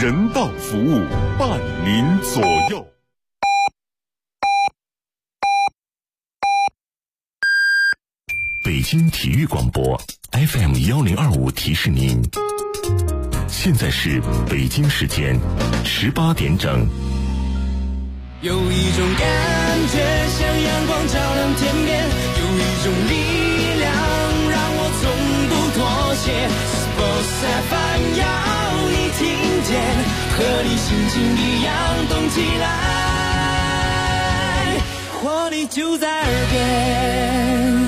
人道服务，伴您左右。北京体育广播 FM1025提示您，现在是北京时间18点整。 有一种感觉像阳光照亮天边，有一种力量让我从不妥协。Sports FM 要你听见，和你心情一样动起来，活力就在耳边。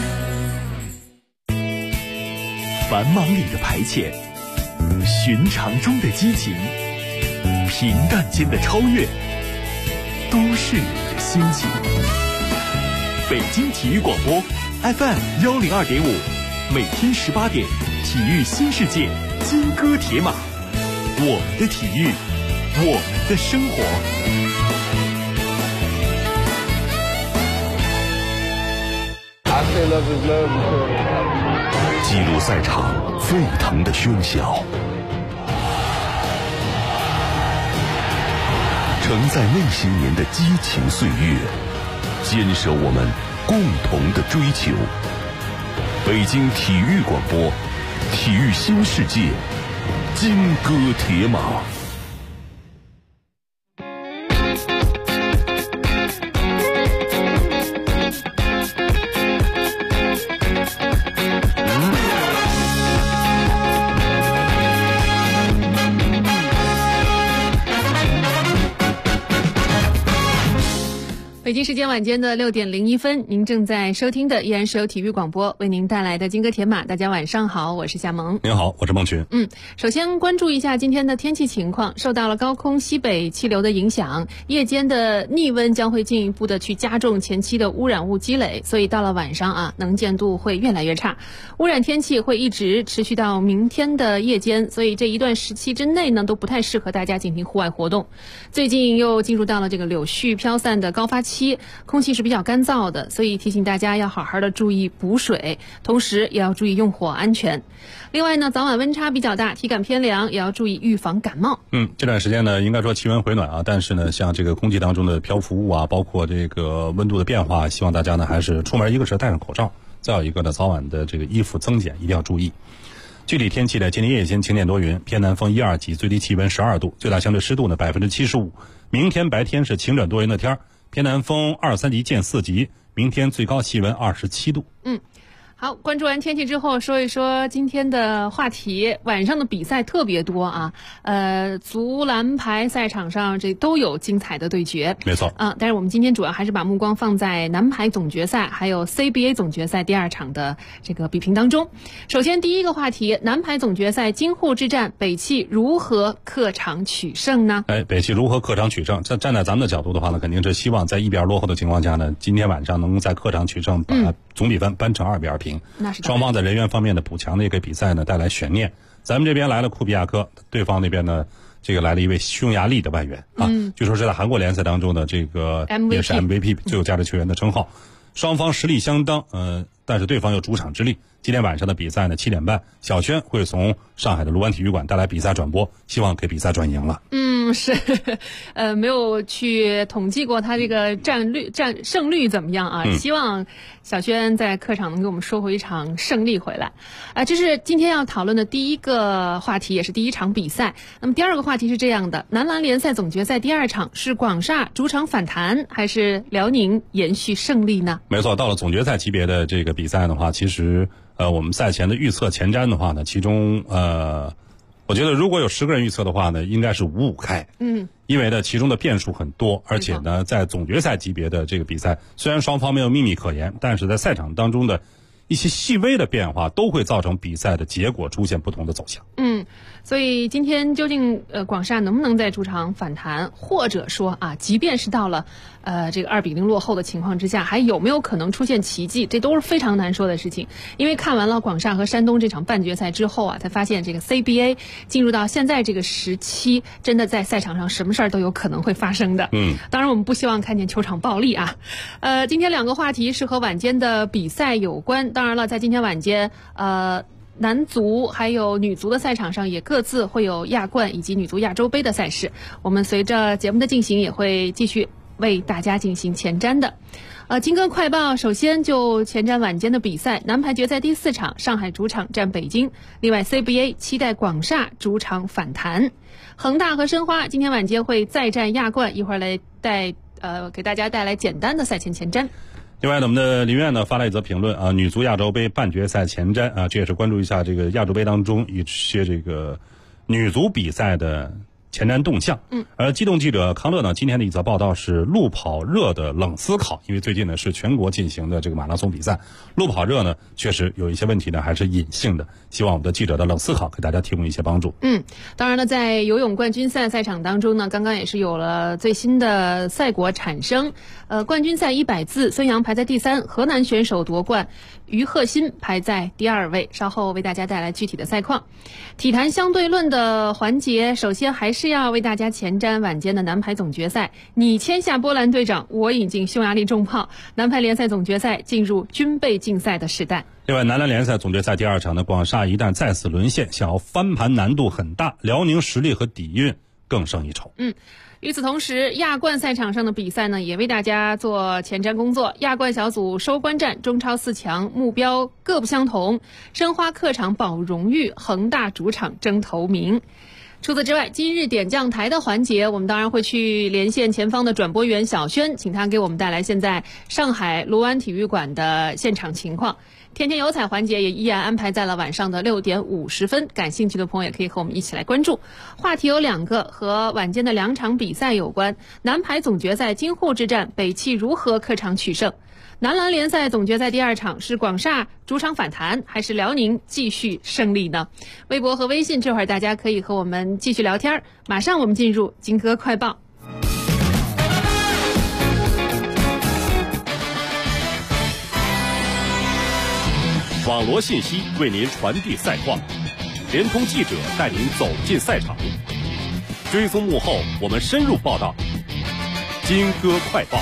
繁忙里的排遣，寻常中的激情，平淡间的超越，都是你的心情。北京体育广播 FM102.5，每天18点，体育新世界，金戈铁马，我们的体育，我们的生活。 记录赛场沸腾的喧嚣，承载那些年的激情岁月，坚守我们共同的追求。北京体育广播，体育新世界，金戈铁马。 北京时间晚间的6点01分，您正在收听的依然是由体育广播为您带来的金戈铁马。大家晚上好，我是夏萌。 您好，我是孟群。 首先关注一下今天的天气情况。受到了高空西北气流的影响，夜间的逆温将会进一步的去加重前期的污染物积累，所以到了晚上能见度会越来越差，污染天气会一直持续到明天的夜间，所以这一段时期之内呢，都不太适合大家进行户外活动。最近又进入到了这个柳絮飘散的高发期，空气是比较干燥的，所以提醒大家要好好的注意补水，同时也要注意用火安全。另外呢，早晚温差比较大，体感偏凉，也要注意预防感冒。 这段时间呢，应该说气温回暖但是呢，像这个空气当中的漂浮物包括这个温度的变化，希望大家呢还是出门一个是戴上口罩，再有一个呢早晚的这个衣服增减一定要注意。具体天气呢，今天夜间晴天多云，偏南风1、2级，最低气温12度，最大相对湿度呢75%。明天白天是晴转多云的天，偏南风2、3级见4级，明天最高气温27度。 好，关注完天气之后，说一说今天的话题。晚上的比赛特别多足篮排赛场上这都有精彩的对决， 没错但是我们今天主要还是把目光放在男排总决赛还有 CBA 总决赛第2场的这个比拼当中。首先第一个话题，男排总决赛京沪之战，北汽如何客场取胜呢？ 北汽如何客场取胜？站在咱们的角度的话呢，肯定是希望在1比2落后的情况下呢，今天晚上能在客场取胜，把总比分扳成2比2平。双方在人员方面的补强的一个比赛呢，带来悬念。咱们这边来了库比亚科，对方那边呢，这个来了一位匈牙利的外援据说是在韩国联赛当中的这个也是 MVP 最有价值球员的称号。双方实力相当，但是对方有主场之力。今天晚上的比赛呢，7点半，小轩会从上海的卢湾体育馆带来比赛转播，希望给比赛转赢了。 是，没有去统计过他这个胜率怎么样希望小轩在客场能给我们收回一场胜利回来。这是今天要讨论的第一个话题，也是第一场比赛。那么第二个话题是这样的，男篮联赛总决赛第2场是广厦主场反弹，还是辽宁延续胜利呢？ 没错，到了总决赛级别的这个比赛的话，其实我们赛前的预测前瞻的话呢，其中我觉得如果有10个人预测的话呢，应该是5-5开。因为呢其中的变数很多，而且呢在总决赛级别的这个比赛，虽然双方没有秘密可言，但是在赛场当中的一些细微的变化都会造成比赛的结果出现不同的走向。 所以今天究竟广厦能不能在主场反弹，或者说即便是到了这个2比0落后的情况之下，还有没有可能出现奇迹，这都是非常难说的事情。因为看完了广厦和山东这场半决赛之后才发现这个 CBA 进入到现在这个时期，真的在赛场上什么事儿都有可能会发生的。当然我们不希望看见球场暴力今天2个话题是和晚间的比赛有关。当然了，在今天晚间男足还有女足的赛场上也各自会有亚冠以及女足亚洲杯的赛事，我们随着节目的进行也会继续为大家进行前瞻的。金哥快报首先就前瞻晚间的比赛，男排决赛第4场，上海主场战北京。另外 CBA 期待广厦主场反弹。恒大和申花今天晚间会再战亚冠，一会儿来给大家带来简单的赛前前瞻。 另外呢，我们的林苑呢发了一则评论啊，女足亚洲杯半决赛前瞻啊，这也是关注一下这个亚洲杯当中一些这个女足比赛的前瞻动向。而机动记者康乐呢，今天的一则报道是路跑热的冷思考，因为最近呢是全国进行的这个马拉松比赛，路跑热呢确实有一些问题呢还是隐性的，希望我们的记者的冷思考给大家提供一些帮助。 当然了，在游泳冠军赛赛场当中呢，刚刚也是有了最新的赛果产生。冠军赛100字，孙杨排在第3，河南选手夺冠，于鹤新排在第2位。稍后为大家带来具体的赛况。体坛相对论的环节，首先还是要为大家前瞻晚间的男排总决赛。你签下波兰队长，我引进匈牙利重炮。男排联赛总决赛进入军备竞赛的时代。 另外，男篮联赛总决赛第2场的广厦一旦再次沦陷，想要翻盘难度很大，辽宁实力和底蕴更胜一筹。 与此同时，亚冠赛场上的比赛呢，也为大家做前瞻工作。亚冠小组收官战，中超4强目标各不相同，申花客场保荣誉，恒大主场争头名。除此之外，今日点将台的环节，我们当然会去连线前方的转播员小轩，请他给我们带来现在上海卢湾体育馆的现场情况。天天有彩环节也依然安排在了晚上的6点50分，感兴趣的朋友也可以和我们一起来关注。话题有2个，和晚间的2场比赛有关。男排总决赛京沪之战，北汽如何客场取胜？男篮联赛总决赛第2场，是广厦主场反弹，还是辽宁继续胜利呢？微博和微信这会儿大家可以和我们继续聊天。马上我们进入金哥快报。 网罗信息为您传递赛况，联通记者带您走进赛场，追踪幕后我们深入报道。金哥快报。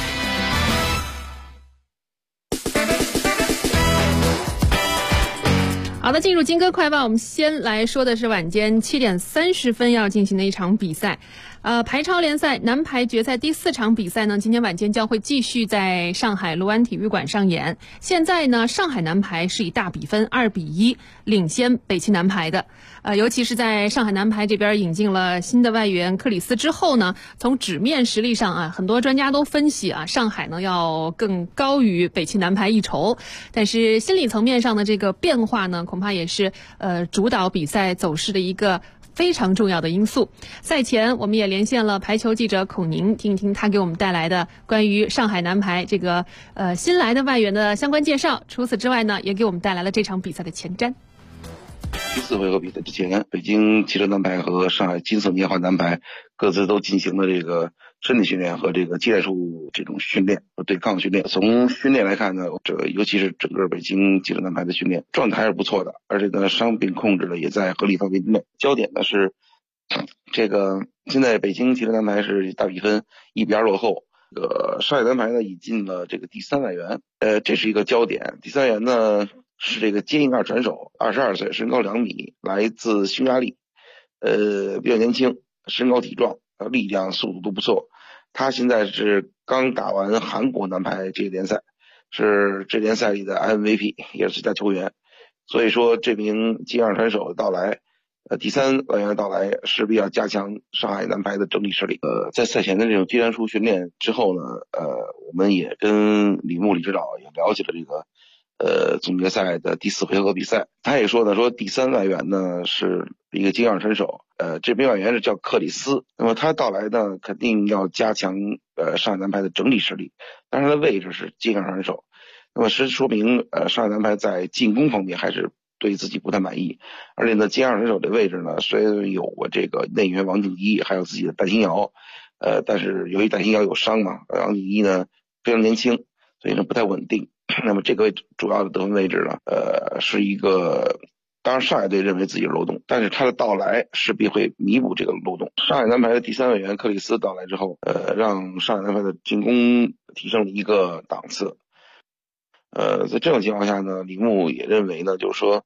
好的，进入金哥快报，我们先来说的是晚间7点30分要进行的一场比赛。排超联赛男排决赛第4场比赛呢，今天晚间将会继续在上海卢湾体育馆上演。现在呢，上海男排是以大比分2-1领先北汽男排的。尤其是在上海男排这边引进了新的外援克里斯之后呢，从纸面实力上啊，很多专家都分析啊，上海呢要更高于北汽男排一筹。但是心理层面上的这个变化呢，恐怕也是主导比赛走势的一个非常重要的因素。赛前我们也连线了排球记者孔宁，听一听他给我们带来的关于上海男排这个新来的外援的相关介绍。除此之外呢，也给我们带来了这场比赛的前瞻。 第4回合比赛之前，北京汽车男排和上海金色年华男排各自都进行了这个身体训练和这个技战术这种训练和对抗训练。从训练来看呢，尤其是整个北京汽车男排的训练状态还是不错的，而且呢伤病控制呢也在合理范围内。焦点呢是这个现在北京汽车男排是大比分1-2落后，上海男排呢引进了这个第3外援，这是一个焦点。第3外援呢是这个接应2传手，22岁，身高2米，来自匈牙利，比较年轻，身高体壮，力量速度都不错。他现在是刚打完韩国男排这个联赛，是这联赛里的 MVP， 也是最佳球员。所以说这名接应2传手的到来，第3外援的到来，势必要加强上海男排的整体实力。在赛前的这种技战术训练之后呢，我们也跟李牧李指导也了解了这个总决赛的第4回合比赛。他也说呢，说第3外援呢是一个接应2传手，这名外援是叫克里斯。那么他到来呢，肯定要加强上海男排的整体实力，但是他的位置是接应2传手。那么说明上海男排在进攻方面还是对自己不太满意，而且呢接应2传手的位置呢，虽然有过这个内援王敬一，还有自己的戴新瑶，但是由于戴新瑶有伤嘛，王敬一呢非常年轻，所以呢不太稳定。那么这个主要的得分位置呢，是一个，当然上海队认为自己是漏洞，但是他的到来势必会弥补这个漏洞。上海男排的第3外援克里斯到来之后，让上海男排的进攻提升了一个档次。在这种情况下呢，李牧也认为呢，就是说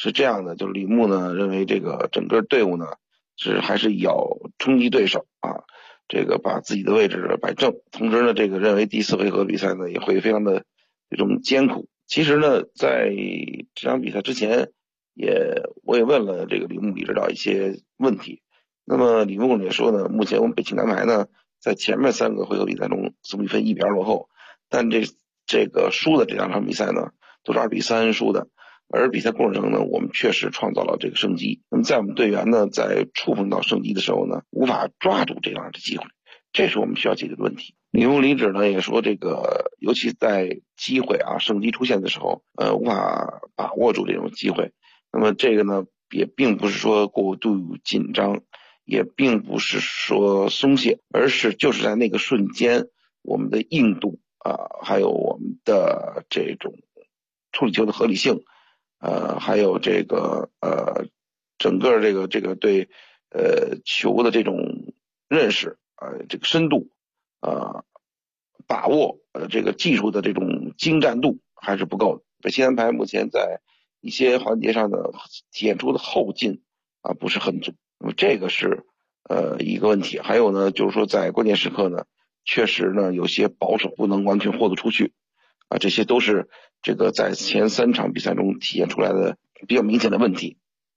是这样的，就是李牧呢认为这个整个队伍呢还是要冲击对手啊，这个把自己的位置摆正，同时呢这个认为第4回合比赛呢也会非常的这种艰苦。其实呢在这场比赛之前我也问了这个李牧李指导一些问题，那么李牧也说呢，目前我们北汽男排呢在前面3个回合比赛中总比分1比2落后，但这个输的这2场比赛呢都是2比3输的，而比赛过程中呢我们确实创造了这个胜机。那么在我们队员呢在触碰到胜机的时候呢无法抓住这样的机会，这是我们需要解决的问题。李牧李指呢也说，这个尤其在机会胜机出现的时候无法把握住这种机会，那么这个呢也并不是说过度紧张，也并不是说松懈，而是就是在那个瞬间我们的硬度还有我们的这种处理球的合理性还有这个整个这个对球的这种认识这个深度把握这个技术的这种精湛度还是不够的。北汽男排目前在一些环节上的体现出的后劲不是很足，那么这个是一个问题。还有呢就是说在关键时刻呢确实呢有些保守不能完全豁得出去这些都是这个在前3场比赛中体现出来的比较明显的问题。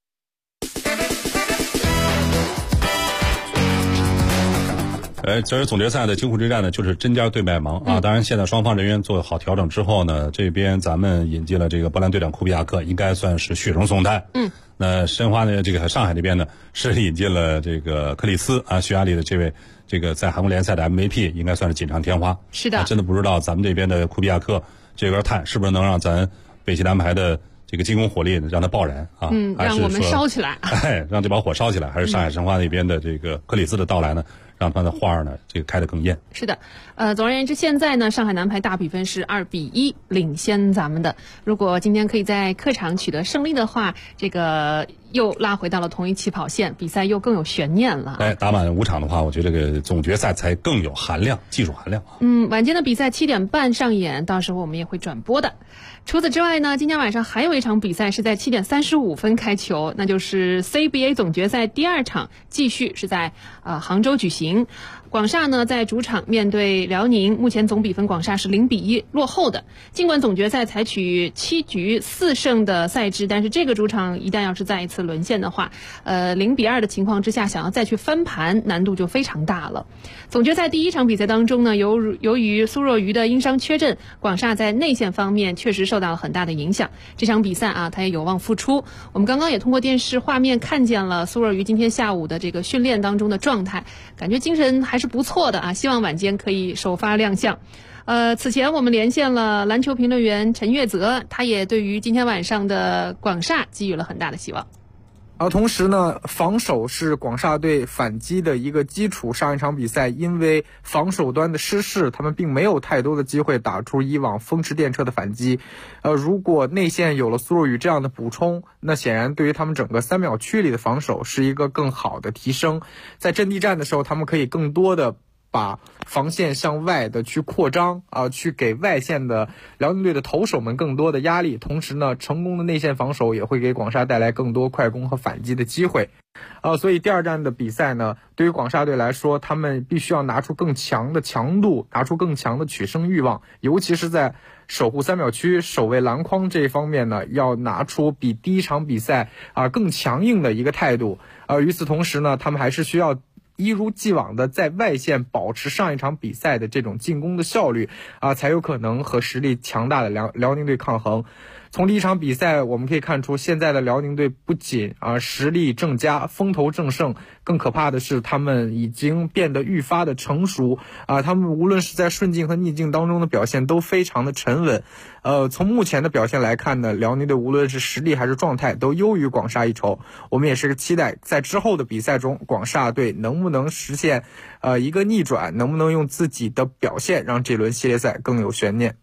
其实总决赛的京沪之战呢，就是针尖对麦芒当然，现在双方人员做好调整之后呢，这边咱们引进了这个波兰队长库比亚克，应该算是雪中送炭。那申花呢，这个上海这边呢是引进了这个克里斯匈牙利的这位这个在韩国联赛的 MVP， 应该算是锦上添花。 是的， 真的不知道咱们这边的库比亚克这根炭是不是能让咱北汽男排的这个进攻火力让它爆燃让我们烧起来， 让这把火烧起来，还是上海申花那边的这个克里斯的到来呢？让他的花呢这个开得更艳。 是的，总而言之，现在呢，上海男排大比分是2比1领先咱们的。如果今天可以在客场取得胜利的话，这个又拉回到了同一起跑线，比赛又更有悬念了。 打满5场的话，我觉得这个总决赛才更有含量，技术含量。 晚间的比赛7点半上演，到时候我们也会转播的。除此之外呢，今天晚上还有一场比赛是在7点35分开球，那就是 CBA 总决赛第2场，继续是在杭州举行。广厦呢在主场面对辽宁，目前总比分广厦是0比1落后的。尽管总决赛采取7局4胜的赛制，但是这个主场一旦要是再一次沦陷的话，0比2的情况之下，想要再去翻盘难度就非常大了。总决赛第1场比赛当中呢，由于苏若愚的因伤缺阵，广厦在内线方面确实受到了很大的影响。这场比赛他也有望复出。我们刚刚也通过电视画面看见了苏若愚今天下午的这个训练当中的状态，感觉精神还是不错的希望晚间可以首发亮相。此前我们连线了篮球评论员陈月泽，他也对于今天晚上的广厦给予了很大的希望。 同时呢，防守是广厦队反击的一个基础。上一场比赛因为防守端的失势，他们并没有太多的机会打出以往风驰电掣的反击。如果内线有了苏若愚这样的补充，那显然对于他们整个3秒区里的防守是一个更好的提升。在阵地战的时候，他们可以更多的把防线向外的去扩张去给外线的辽宁队的投手们更多的压力，同时呢，成功的内线防守也会给广厦带来更多快攻和反击的机会。所以第2站的比赛呢，对于广厦队来说，他们必须要拿出更强的强度，拿出更强的取胜欲望，尤其是在守护3秒区、守卫篮筐这一方面呢，要拿出比第1场比赛更强硬的一个态度。与此同时呢，他们还是需要一如既往的在外线保持上一场比赛的这种进攻的效率才有可能和实力强大的辽宁队抗衡。从第1场比赛我们可以看出，现在的辽宁队不仅实力正佳，风头正盛，更可怕的是他们已经变得愈发的成熟他们无论是在顺境和逆境当中的表现都非常的沉稳。从目前的表现来看呢，辽宁队无论是实力还是状态都优于广厦一筹。我们也是期待在之后的比赛中，广厦队能不能实现一个逆转，能不能用自己的表现让这轮系列赛更有悬念。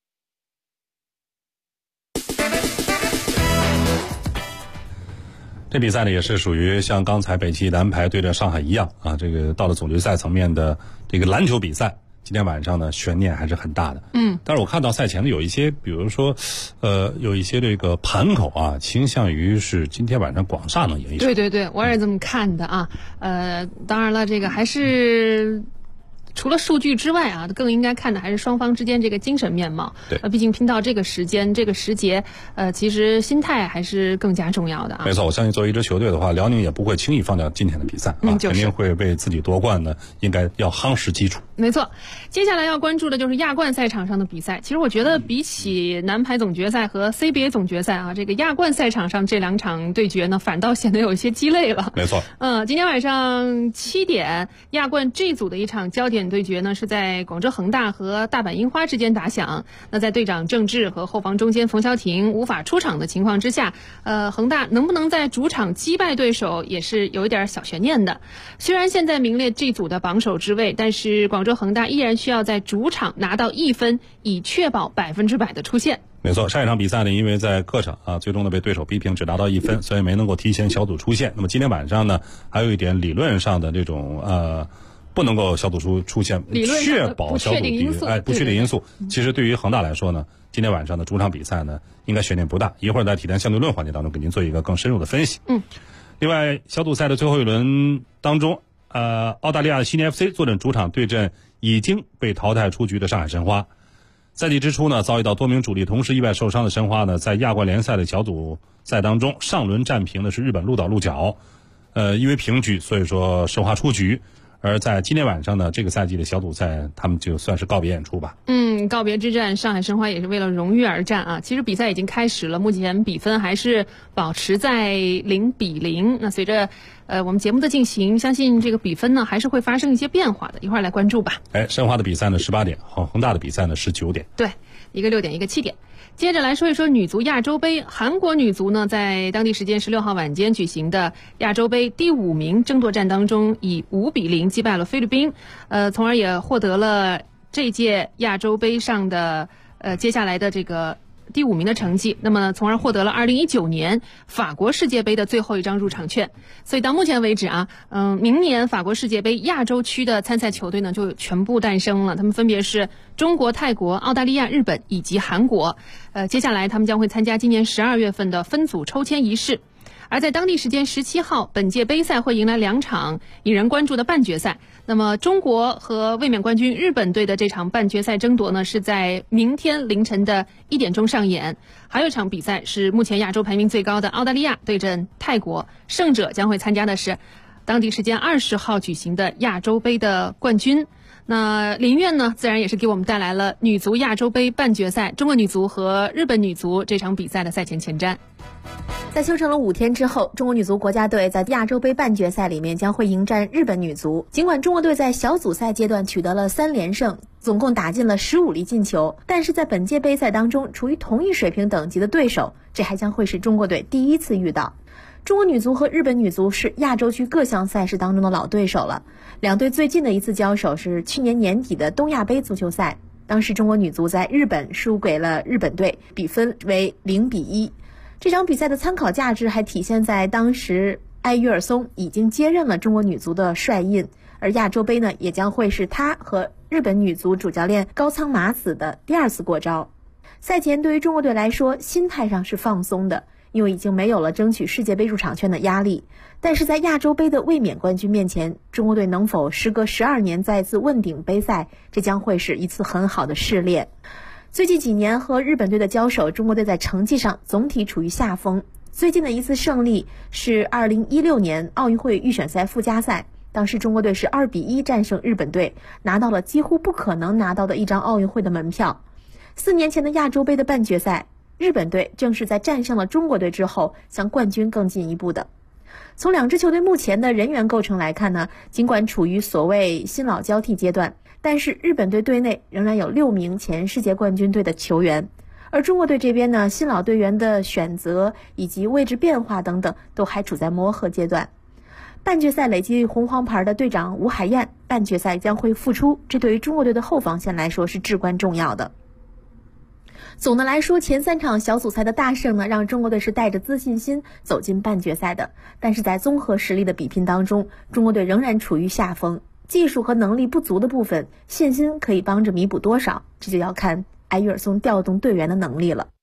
这比赛呢也是属于像刚才北汽男排对着上海一样这个到了总决赛层面的这个篮球比赛。 今天晚上呢悬念还是很大的。但是我看到赛前的有一些，比如说，有一些这个盘口啊，倾向于是今天晚上广厦能赢一场。 对，我也是这么看的啊。当然了，这个还是。除了数据之外啊，更应该看的还是双方之间这个精神面貌。 对， 毕竟拼到这个时间、这个时节，其实心态还是更加重要的啊。 没错，我相信作为一支球队的话，辽宁也不会轻易放掉今天的比赛啊，肯定会为自己夺冠呢，应该要夯实基础。 没错，接下来要关注的就是亚冠赛场上的比赛。其实我觉得比起男排总决赛和 CBA 总决赛啊，这个亚冠赛场上这2场对决呢，反倒显得有一些鸡肋了。 没错。 今天晚上7点，亚冠 G 组的一场焦点对决呢，是在广州恒大和大阪樱花之间打响。那在队长郑智和后防中坚冯潇霆无法出场的情况之下，恒大能不能在主场击败对手也是有一点小悬念的。虽然现在名列 G 组的榜首之位，但是广州恒大依然需要在主场拿到1分，以确保100%的出线。 没错，上一场比赛呢，因为在客场啊，最终呢被对手逼平，只拿到1分，所以没能够提前小组出线。那么今天晚上呢，还有一点理论上的这种不能够小组出现，确保小组第一，不确定因素。其实对于恒大来说呢，今天晚上的主场比赛呢，应该悬念不大。一会儿在体坛相对论环节当中，给您做一个更深入的分析。另外，小组赛的最后一轮当中，澳大利亚的悉尼 FC 坐镇主场对阵已经被淘汰出局的上海申花。赛季之初呢，遭遇到多名主力同时意外受伤的申花呢，在亚冠联赛的小组赛当中，上轮战平的是日本鹿岛鹿角，因为平局，所以说申花出局。而在今天晚上呢，这个赛季的小组赛，他们就算是告别演出吧。 告别之战，上海申花也是为了荣誉而战啊。其实比赛已经开始了，目前比分还是保持在0-0。那随着我们节目的进行，相信这个比分呢还是会发生一些变化的，一会儿来关注吧。 申花的比赛呢18点，恒大的比赛呢19点。 对，一个6点，一个7点。接着来说一说女足亚洲杯，韩国女足呢在当地时间16号晚间举行的亚洲杯第5名争夺战当中，以5-0击败了菲律宾，从而也获得了这届亚洲杯上的接下来的这个第5名的成绩，那么从而获得了2019年法国世界杯的最后一张入场券。所以到目前为止啊，明年法国世界杯亚洲区的参赛球队呢就全部诞生了，他们分别是中国、泰国、澳大利亚、日本以及韩国。接下来他们将会参加今年12月份的分组抽签仪式。而在当地时间17号，本届杯赛会迎来2场引人关注的半决赛。那么中国和卫冕冠军日本队的这场半决赛争夺呢，是在明天凌晨的1点钟上演。还有一场比赛是目前亚洲排名最高的澳大利亚对阵泰国，胜者将会参加的是当地时间20号举行的亚洲杯的冠军。那林苑呢，自然也是给我们带来了女足亚洲杯半决赛中国女足和日本女足这场比赛的赛前前瞻。 在休整了5天之后，中国女足国家队在亚洲杯半决赛里面将会迎战日本女足。尽管中国队在小组赛阶段取得了3连胜，总共打进了15粒进球，但是在本届杯赛当中，处于同一水平等级的对手，这还将会是中国队第一次遇到。中国女足和日本女足是亚洲区各项赛事当中的老对手了，两队最近的一次交手是去年年底的东亚杯足球赛，当时中国女足在日本输给了日本队，比分为0-1。这场比赛的参考价值还体现在当时埃约尔松已经接任了中国女足的帅印，而亚洲杯呢也将会是他和日本女足主教练高仓麻子的第2次过招。赛前对于中国队来说，心态上是放松的，因为已经没有了争取世界杯入场券的压力。但是在亚洲杯的卫冕冠军面前，中国队能否时隔12年再次问鼎杯赛，这将会是一次很好的试炼。最近几年和日本队的交手，中国队在成绩上总体处于下风。最近的一次胜利是2016年奥运会预选赛附加赛，当时中国队是2-1战胜日本队，拿到了几乎不可能拿到的一张奥运会的门票。4年前的亚洲杯的半决赛，日本队正是在战胜了中国队之后向冠军更进一步的。从两支球队目前的人员构成来看呢，尽管处于所谓新老交替阶段，但是日本队队内仍然有6名前世界冠军队的球员，而中国队这边呢，新老队员的选择以及位置变化等等都还处在磨合阶段。半决赛累积红黄牌的队长吴海燕半决赛将会复出，这对于中国队的后防线来说是至关重要的。总的来说，前3场小组赛的大胜呢，让中国队是带着自信心走进半决赛的，但是在综合实力的比拼当中，中国队仍然处于下风。 技术和能力不足的部分，信心可以帮着弥补多少，这就要看埃约尔松调动队员的能力了。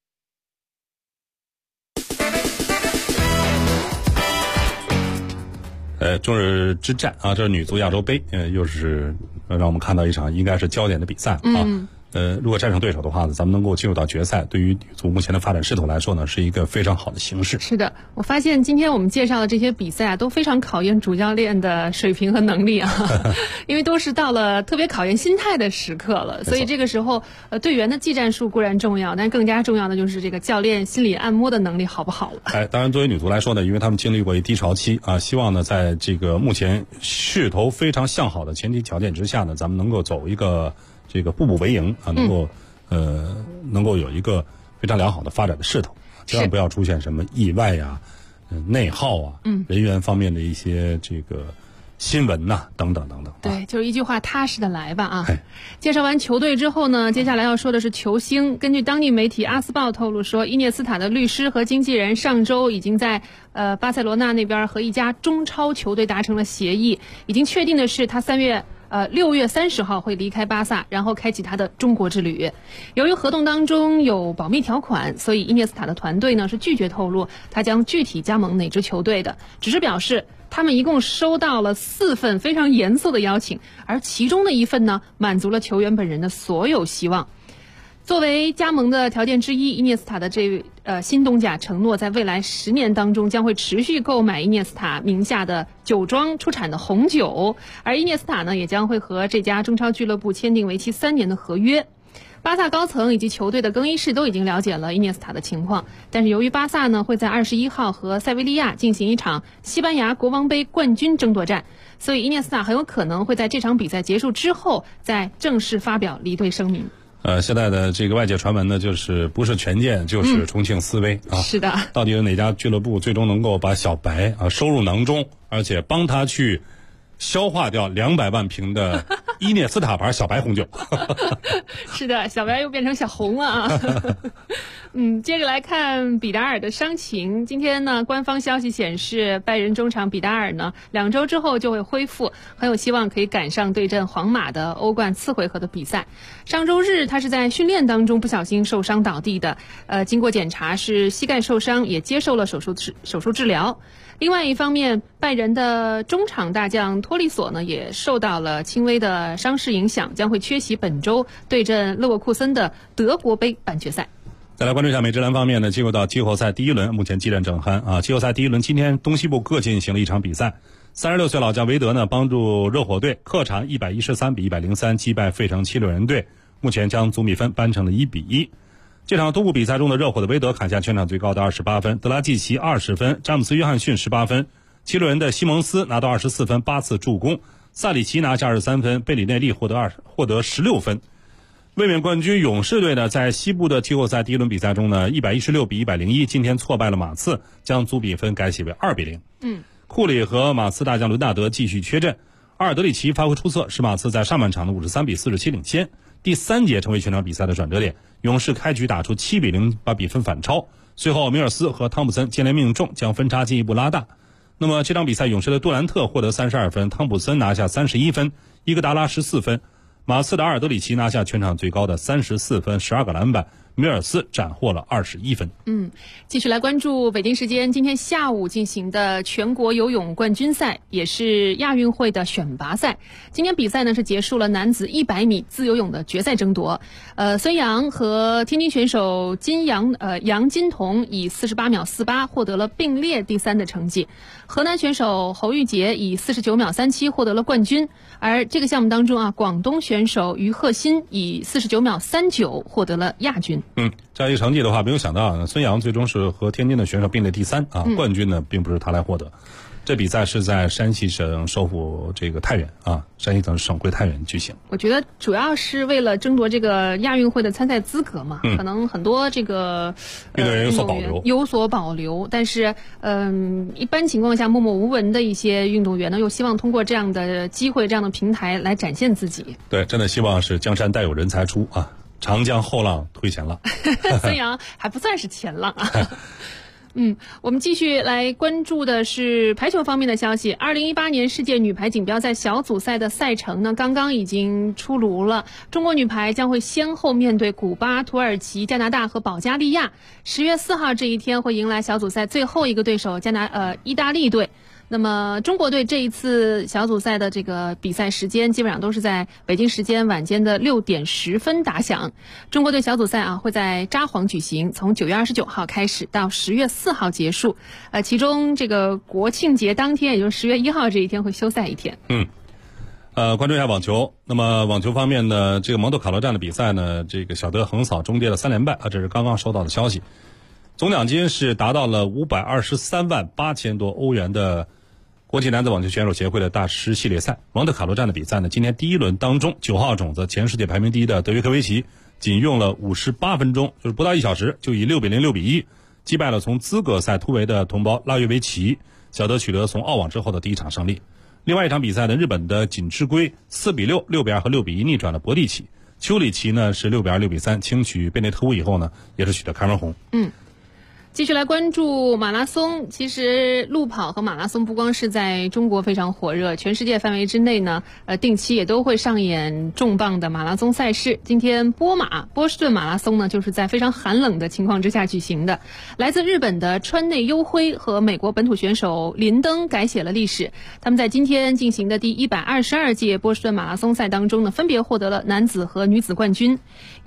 中日之战啊，这是女足亚洲杯，又是让我们看到一场应该是焦点的比赛啊。如果战胜对手的话呢，咱们能够进入到决赛，对于女足目前的发展势头来说呢，是一个非常好的形势。 是的，我发现今天我们介绍的这些比赛啊，都非常考验主教练的水平和能力啊，因为都是到了特别考验心态的时刻了。所以这个时候，队员的技战术固然重要，但更加重要的就是这个教练心理按摩的能力好不好了。 当然作为女足来说呢，因为他们经历过一低潮期啊，希望呢在这个目前势头非常向好的前提条件之下呢，咱们能够走一个这个步步为营啊，能够有一个非常良好的发展的势头，千万不要出现什么意外呀、内耗啊、人员方面的一些这个新闻呐、等等等等。 对，就是一句话，踏实的来吧啊！介绍完球队之后呢，接下来要说的是球星。根据当地媒体《阿斯报》透露说，伊涅斯塔的律师和经纪人上周已经在巴塞罗那那边和一家中超球队达成了协议，已经确定的是他6月30号会离开巴萨，然后开启他的中国之旅。由于合同当中有保密条款，所以伊涅斯塔的团队呢是拒绝透露他将具体加盟哪支球队的，只是表示他们一共收到了4份非常严肃的邀请，而其中的一份呢满足了球员本人的所有希望。作为加盟的条件之一，伊涅斯塔的新东家承诺在未来10年当中将会持续购买伊涅斯塔名下的酒庄出产的红酒，而伊涅斯塔呢也将会和这家中超俱乐部签订为期3年的合约。巴萨高层以及球队的更衣室都已经了解了伊涅斯塔的情况，但是由于巴萨呢会在21号和塞维利亚进行一场西班牙国王杯冠军争夺战，所以伊涅斯塔很有可能会在这场比赛结束之后再正式发表离队声明。 现在的这个外界传闻呢，就是不是权健就是重庆斯威啊。 是的， 到底有哪家俱乐部最终能够把小白收入囊中，而且帮他去消化掉200万瓶的伊涅斯塔牌小白红酒？ 是的，小白又变成小红了啊。接着来看比达尔的伤情。今天呢，官方消息显示，拜仁中场比达尔呢2周之后就会恢复，很有希望可以赶上对阵皇马的欧冠次回合的比赛。上周日他是在训练当中不小心受伤倒地的，经过检查是膝盖受伤，也接受了手术治疗。另外一方面，拜仁的中场大将托利索呢也受到了轻微的伤势影响，将会缺席本周对阵勒沃库森的德国杯半决赛。 再来关注一下美职篮方面呢，进入到季后赛第一轮，目前激战正酣啊。季后赛第一轮，今天东西部各进行了一场比赛。36岁老将韦德呢，帮助热火队客场113-103击败费城76人队，目前将总比分扳成了1-1。这场东部比赛中的热火的韦德砍下全场最高的28分，德拉季奇20分，詹姆斯约翰逊18分，76人的西蒙斯拿到24分，8次助攻，萨里奇拿下23分，贝里内利获得16分。卫冕冠军勇士队呢，在西部的季后赛第一轮比赛中呢，116-101，今天挫败了马刺，将总比分改写为2-0。库里和马刺大将伦纳德继续缺阵，阿尔德里奇发挥出色，使马刺在上半场的53-47领先。第3节成为全场比赛的转折点，勇士开局打出7-0，把比分反超。随后米尔斯和汤普森接连命中，将分差进一步拉大。那么这场比赛，勇士的杜兰特获得32分，汤普森拿下31分，伊戈达拉14分。马刺的阿尔德里奇拿下全场最高的34分，12个篮板，米尔斯斩获了21分。 继续来关注北京时间今天下午进行的全国游泳冠军赛，也是亚运会的选拔赛。今天比赛呢是结束了男子100米自由泳的决赛争夺。孙杨和天津选手杨金童以48秒48获得了并列第3的成绩。河南选手侯玉洁以49秒37获得了冠军。而这个项目当中广东选手于鹤新以49秒39获得了亚军。 这样一个成绩的话，没有想到孙杨最终是和天津的选手并列第3冠军呢并不是他来获得。这比赛是在山西省首府这个太原山西省省会太原举行。 我觉得主要是为了争夺这个亚运会的参赛资格嘛，可能很多这个运动员有所保留，但是一般情况下默默无闻的一些运动员呢，又希望通过这样的机会、这样的平台来展现自己。 对，真的希望是江山代有人才出长江后浪推前浪。 孙杨还不算是前浪我们继续来关注的是排球方面的消息。2018年世界女排锦标赛小组赛的赛程呢，刚刚已经出炉了。中国女排将会先后面对古巴、土耳其、加拿大和保加利亚。10月4号这一天会迎来小组赛最后一个对手意大利队。那么中国队这一次小组赛的这个比赛时间基本上都是在北京时间晚间的6点10分打响。中国队小组赛会在札幌举行，从9月29号开始到10月4号结束。其中这个国庆节当天，也就是10月1号这一天会休赛一天。 关注一下网球。那么网球方面呢，这个蒙特卡洛站的比赛呢，这个小德横扫终结了3连败这是刚刚收到的消息。总奖金是达到了523万8千多欧元的国际男子网球选手协会的大师系列赛。蒙特卡洛站的比赛呢，今天第一轮当中，9号种子前世界排名第一的德约科维奇仅用了58分钟，就是不到1小时，就以6比0、6比1击败了从资格赛突围的同胞拉约维奇，小德取得从澳网之后的第一场胜利。另外一场比赛呢，日本的锦织圭4比6、6比2和6比1逆转了博蒂奇。丘里奇呢是6比2、6比3轻取贝内特乌以后呢，也是取得开门红。 继续来关注马拉松。其实路跑和马拉松不光是在中国非常火热，全世界范围之内呢，定期也都会上演重磅的马拉松赛事。今天波士顿马拉松呢，就是在非常寒冷的情况之下举行的。来自日本的川内优辉和美国本土选手林登改写了历史。他们在今天进行的第122届波士顿马拉松赛当中呢，分别获得了男子和女子冠军。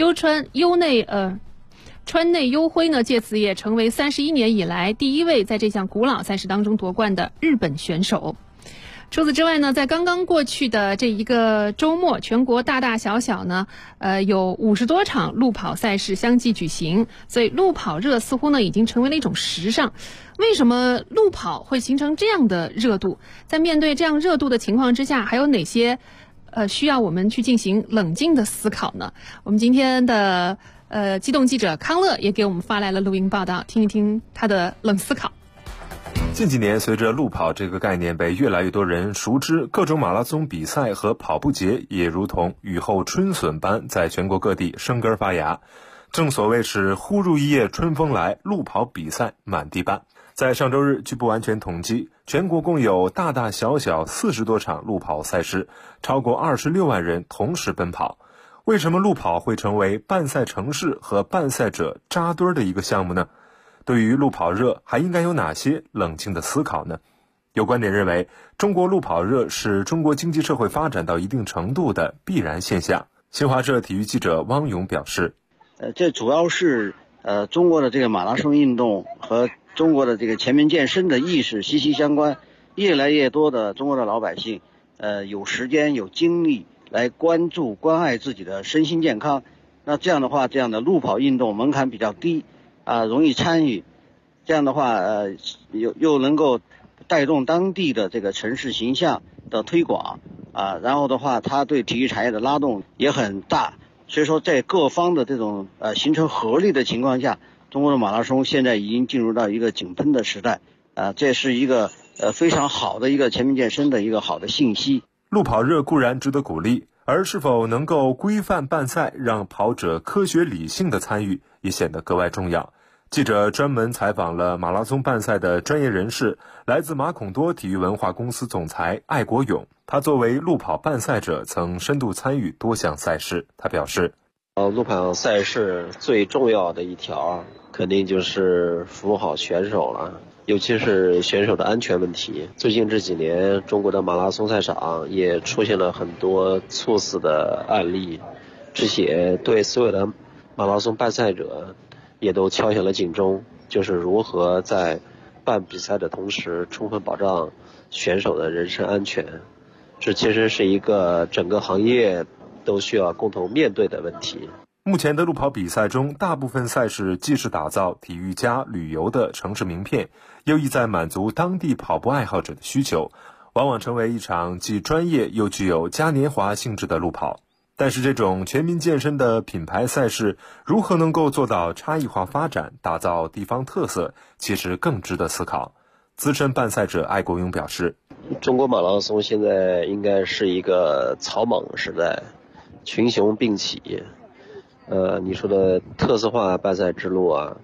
川内优辉呢，借此也成为31年以来第一位在这项古老赛事当中夺冠的日本选手。除此之外呢，在刚刚过去的这一个周末，全国大大小小呢，有50多场路跑赛事相继举行，所以路跑热似乎呢已经成为了一种时尚。为什么路跑会形成这样的热度？在面对这样热度的情况之下，还有哪些需要我们去进行冷静的思考呢？我们今天的机动记者康乐也给我们发来了录音报道，听一听他的冷思考。 近几年，随着路跑这个概念被越来越多人熟知，各种马拉松比赛和跑步节也如同雨后春笋般在全国各地生根发芽。正所谓是忽如一夜春风来，路跑比赛满地办。在上周日，据不完全统计，全国共有大大小小40多场路跑赛事，超过26万人同时奔跑。为什么路跑会成为办赛城市和办赛者扎堆的一个项目呢？对于路跑热还应该有哪些冷静的思考呢？有观点认为，中国路跑热是中国经济社会发展到一定程度的必然现象。新华社体育记者汪勇表示， 这主要是中国的这个马拉松运动和中国的这个全民健身的意识息息相关。越来越多的中国的老百姓有时间有精力来关注关爱自己的身心健康，那这样的话，这样的路跑运动门槛比较低容易参与，这样的话又能够带动当地的这个城市形象的推广然后的话它对体育产业的拉动也很大。所以说在各方的这种形成合力的情况下，中国的马拉松现在已经进入到一个井喷的时代这是一个非常好的一个全民健身的一个好的信息。 路跑热固然值得鼓励，而是否能够规范办赛，让跑者科学理性的参与，也显得格外重要。记者专门采访了马拉松办赛的专业人士，来自马孔多体育文化公司总裁艾国勇。他作为路跑办赛者，曾深度参与多项赛事。他表示， 路跑赛事最重要的一条，肯定就是服务好选手了。尤其是选手的安全问题。最近这几年，中国的马拉松赛场也出现了很多猝死的案例，这些对所有的马拉松办赛者也都敲响了警钟，就是如何在办比赛的同时充分保障选手的人身安全。这其实是一个整个行业都需要共同面对的问题。 目前的路跑比赛中，大部分赛事既是打造体育加旅游的城市名片，又意在满足当地跑步爱好者的需求，往往成为一场既专业又具有嘉年华性质的路跑。但是这种全民健身的品牌赛事如何能够做到差异化发展，打造地方特色，其实更值得思考。资深办赛者艾国勇表示， 中国马拉松现在应该是一个草莽时代，群雄并起。你说的特色化办赛之路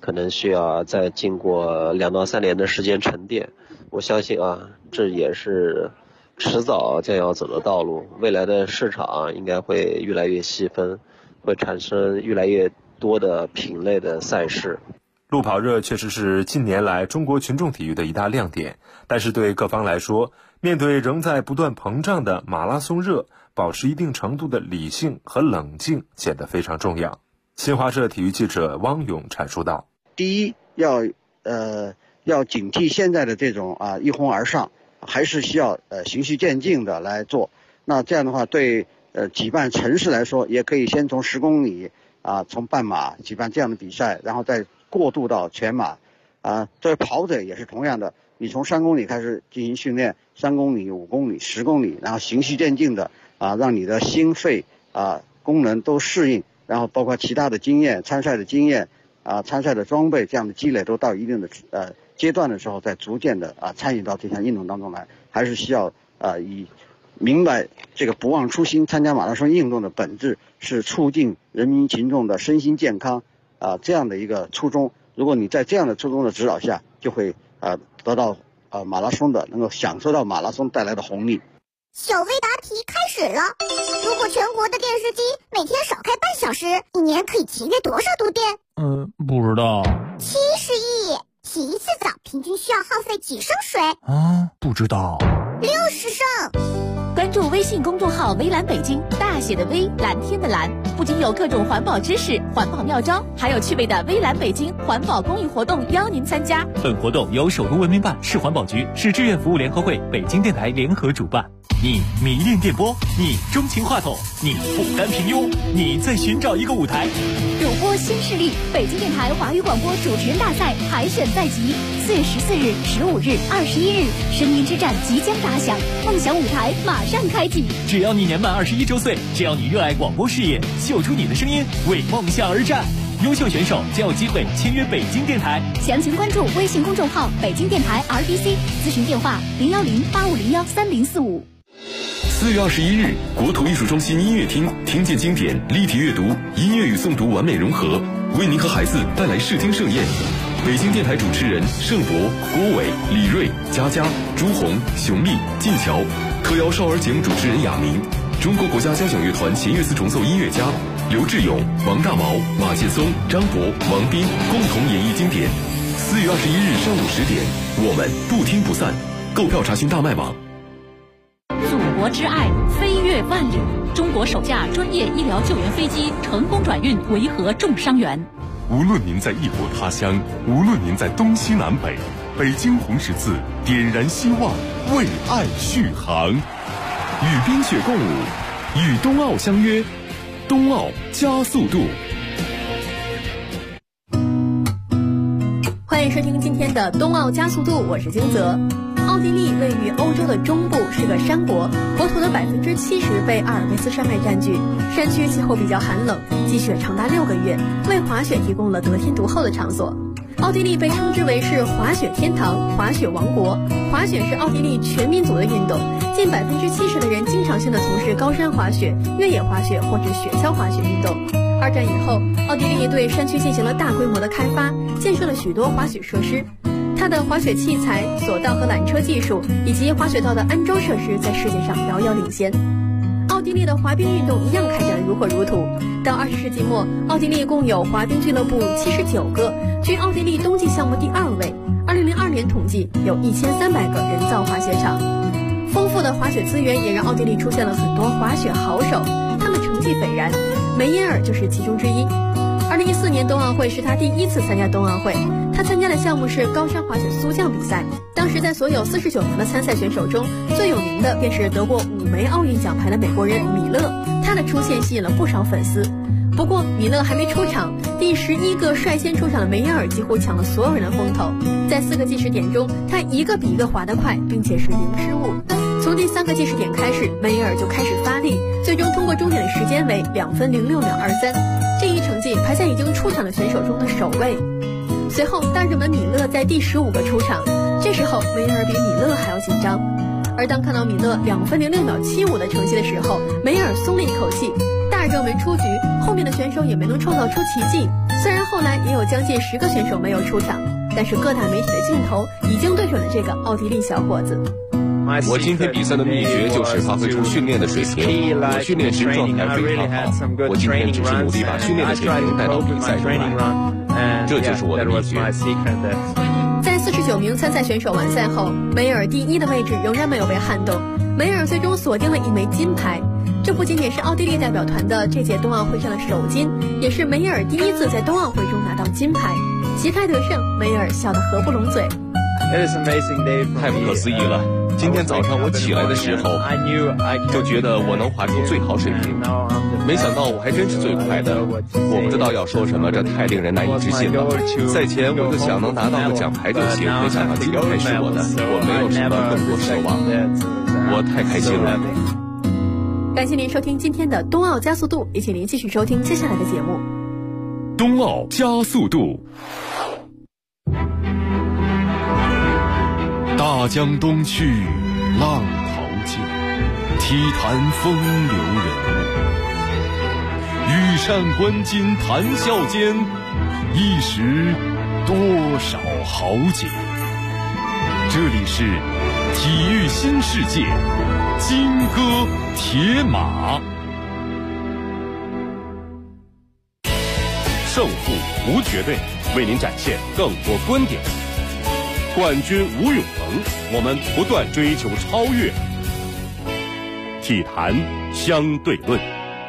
可能需要再经过2到3年的时间沉淀。我相信这也是迟早将要走的道路。未来的市场应该会越来越细分，会产生越来越多的品类的赛事。 路跑热确实是近年来中国群众体育的一大亮点，但是对各方来说，面对仍在不断膨胀的马拉松热，保持一定程度的理性和冷静显得非常重要。新华社体育记者汪勇阐述道： 第一，要警惕现在的这种一哄而上，还是需要循序渐进的来做。那这样的话，对举办城市来说，也可以先从10公里从半马举办这样的比赛，然后再过渡到全马。作为跑者也是同样的，你从3公里开始进行训练，3公里、5公里、10公里，然后循序渐进的让你的心肺功能都适应，然后包括其他的经验、参赛的经验参赛的装备这样的积累都到一定的阶段的时候，再逐渐的参与到这项运动当中来。还是需要以明白这个不忘初心，参加马拉松运动的本质是促进人民群众的身心健康这样的一个初衷。如果你在这样的初衷的指导下，就会得到马拉松的能够享受到马拉松带来的红利。 小微答题开始了。如果全国的电视机每天少开半小时，一年可以节约多少度电？ 不知道。 70亿。洗一次澡平均需要耗费几升水？ 不知道。 60升。 关注微信公众号“微蓝北京”，大写的微，蓝天的蓝，不仅有各种环保知识、环保妙招，还有趣味的微蓝北京环保公益活动邀您参加。 本活动由首都文明办、市环保局、市志愿服务联合会、北京电台联合主办。你迷恋电波，你钟情话筒，你不甘平庸，你在寻找一个舞台。 主播新势力，北京电台华语广播主持人大赛海选在即，4月14日、15日、21日，声音之战即将打响，梦想舞台马上开启。 只要你年满21周岁，只要你热爱广播事业，秀出你的声音，为梦想而战。优秀选手将有机会签约北京电台。 详情关注微信公众号北京电台 RDC， 咨询电话010-8501-3045。 4月21日，国土艺术中心音乐厅，听见经典，立体阅读，音乐与诵读完美融合，为您和孩子带来视听盛宴。北京电台主持人盛博、郭伟、李锐、佳佳、朱红、熊丽、晋桥，特邀少儿节目主持人亚明，中国国家交响乐团弦乐四重奏音乐家刘志勇、王大毛、马劲松、张博、王斌共同演绎经典。4月21日上午10点，我们不听不散。购票查询大麦网。 祖国之爱飞越万里，中国首架专业医疗救援飞机成功转运维和重伤员。 无论您在异国他乡，无论您在东西南北，北京红十字点燃希望，为爱续航。与冰雪共舞，与冬奥相约，冬奥加速度。 欢迎收听今天的冬奥加速度，我是金泽。奥地利位于欧洲的中部，是个山国，国土的70%被阿尔卑斯山脉占据，山区气候比较寒冷，积雪长达6个月，为滑雪提供了得天独厚的场所。奥地利被称之为是滑雪天堂、滑雪王国。滑雪是奥地利全民族的运动，近70%的人经常性的从事高山滑雪、越野滑雪或者雪橇滑雪运动。2战以后，奥地利对山区进行了大规模的开发，建设了许多滑雪设施。它的滑雪器材、索道和缆车技术以及滑雪道的安装设施在世界上遥遥领先。奥地利的滑冰运动一样开展得如火如荼。到20世纪末，奥地利共有滑冰俱乐部79个，居奥地利冬季项目第2位。2002年统计有1300个人造滑雪场。丰富的滑雪资源也让奥地利出现了很多滑雪好手，他们成绩斐然，梅耶尔就是其中之一。2014年冬奥会是他第1次参加冬奥会，他参加的项目是高山滑雪速降比赛。当时在所有49名的参赛选手中，最有名的便是得过5枚奥运奖牌的美国人米勒，他的出现吸引了不少粉丝。不过米勒还没出场，第11个率先出场的梅耶尔几乎抢了所有人的风头。在4个计时点中，他一个比一个滑得快，并且是零失误。从第3个计时点开始，梅耶尔就开始发力，最终通过终点的时间为2分06秒23，这一成绩排在已经出场的选手中的首位。随后大热门米勒在第15个出场，这时候梅耶尔比米勒还要紧张。而当看到米勒2分06秒75的成绩的时候，梅耶尔松了一口气。大热门出局，后面的选手也没能创造出奇迹， 虽然后来也有将近10个选手没有出场，但是各大媒体的镜头已经对准了这个奥地利小伙子。 我今天比赛的秘诀就是发挥出训练的水平，我训练时状态非常好，我今天只是努力把训练的水平带到比赛中来，这就是我的秘诀。 在49名参赛选手完赛后，梅尔第1的位置仍然没有被撼动，梅尔最终锁定了1枚金牌。这不仅仅是奥地利代表团的这届冬奥会上的首金，也是梅尔第1次在冬奥会中拿到金牌。旗开得胜，梅尔笑得合不拢嘴。 太不可思议了！今天早上我起来的时候，就觉得我能滑出最好水平，没想到我还真是最快的。我不知道要说什么，这太令人难以置信了。赛前我就想能拿到个奖牌就行，没想到金牌是我的，我没有什么更多奢望，我太开心了。 感谢您收听今天的冬奥加速度，也请您继续收听接下来的节目。 冬奥加速度。大江东去，浪淘尽，体坛风流人物。羽扇纶巾谈笑间，一时多少豪杰。这里是体育新世界，金戈铁马。胜负无绝对，为您展现更多观点。冠军无永恒，我们不断追求超越。体坛相对论。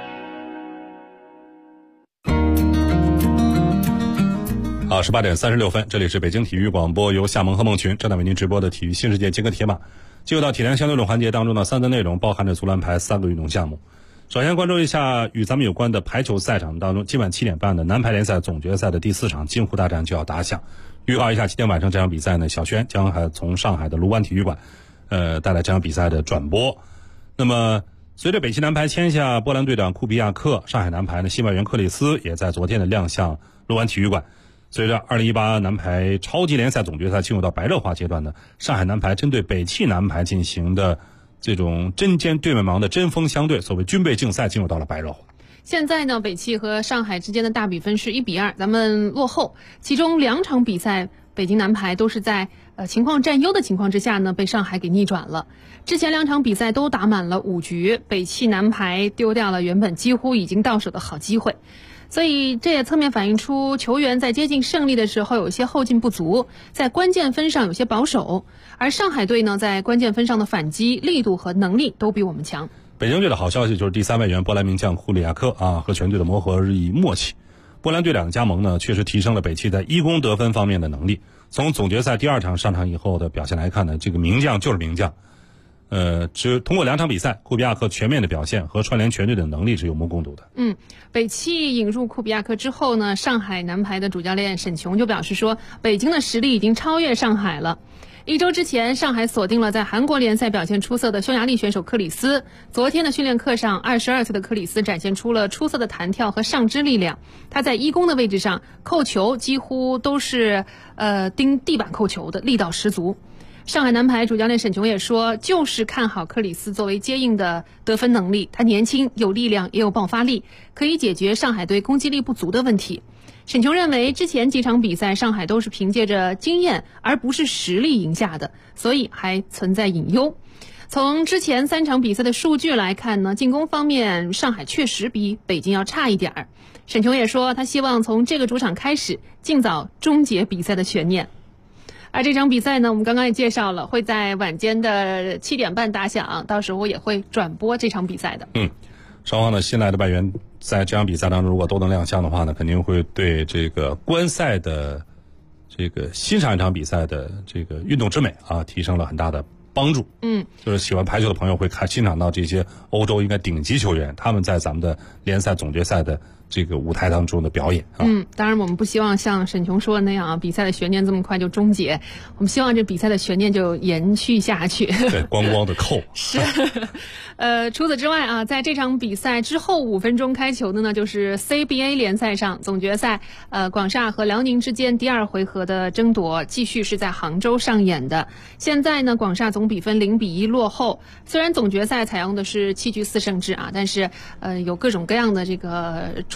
好，18点36分，这里是北京体育广播，由夏萌和孟群正在为您直播的体育新世界金戈铁马。进入到体坛相对论环节当中的3则内容，包含着足篮排3个运动项目。首先关注一下与咱们有关的排球赛场当中，今晚7点半的男排联赛总决赛的第4场金湖大战就要打响。预告一下，今天晚上这场比赛呢，小轩将还从上海的卢湾体育馆，带来这场比赛的转播。那么，随着北汽男排签下波兰队长库比亚克，上海男排呢新外援克里斯也在昨天的亮相卢湾体育馆。随着2018男排超级联赛总决赛进入到白热化阶段呢，上海男排针对北汽男排进行的这种针尖对麦芒的针锋相对，所谓军备竞赛进入到了白热化。 现在呢，北汽和上海之间的大比分是1-2，咱们落后。其中2场比赛，北京男排都是在情况占优的情况之下呢，被上海给逆转了。之前2场比赛都打满了5局，北汽男排丢掉了原本几乎已经到手的好机会。所以这也侧面反映出球员在接近胜利的时候有一些后劲不足，在关键分上有些保守。而上海队呢，在关键分上的反击力度和能力都比我们强。 北京队的好消息就是第3外援波兰名将库里亚克和全队的磨合日益默契。波兰队长的加盟呢，确实提升了北汽在1攻得分方面的能力。从总决赛第2场上场以后的表现来看呢，这个名将就是名将。只通过2场比赛，库比亚克全面的表现和串联全队的能力是有目共睹的。 北汽引入库比亚克之后呢，上海男排的主教练沈琼就表示说，北京的实力已经超越上海了。1周之前，上海锁定了在韩国联赛表现出色的匈牙利选手克里斯。昨天的训练课上，22岁的克里斯展现出了出色的弹跳和上肢力量。他在1攻的位置上扣球几乎都是盯地板扣球的，力道十足。上海男排主教练沈琼也说，就是看好克里斯作为接应的得分能力，他年轻有力量也有爆发力，可以解决上海队攻击力不足的问题。沈琼认为，之前几场比赛上海都是凭借着经验而不是实力赢下的，所以还存在隐忧。从之前3场比赛的数据来看呢，进攻方面上海确实比北京要差一点儿。沈琼也说，他希望从这个主场开始尽早终结比赛的悬念。而这场比赛呢，我们刚刚也介绍了，会在晚间的7点半打响，到时候也会转播这场比赛的。 双方的新来的外援在这场比赛当中如果都能亮相的话呢，肯定会对这个观赛的这个欣赏一场比赛的这个运动之美提升了很大的帮助。就是喜欢排球的朋友会欣赏到这些欧洲应该顶级球员他们在咱们的联赛总决赛的这个舞台当中的表演当然我们不希望像沈琼说的那样比赛的悬念这么快就终结，我们希望这比赛的悬念就延续下去。 对，光光的扣。 是。除此之外在这场比赛之后5分钟开球的呢，就是 CBA 联赛上总决赛广厦和辽宁之间第2回合的争夺继续是在杭州上演的。现在呢，广厦总比分0-1落后。虽然总决赛采用的是7局4胜制但是有各种各样的这个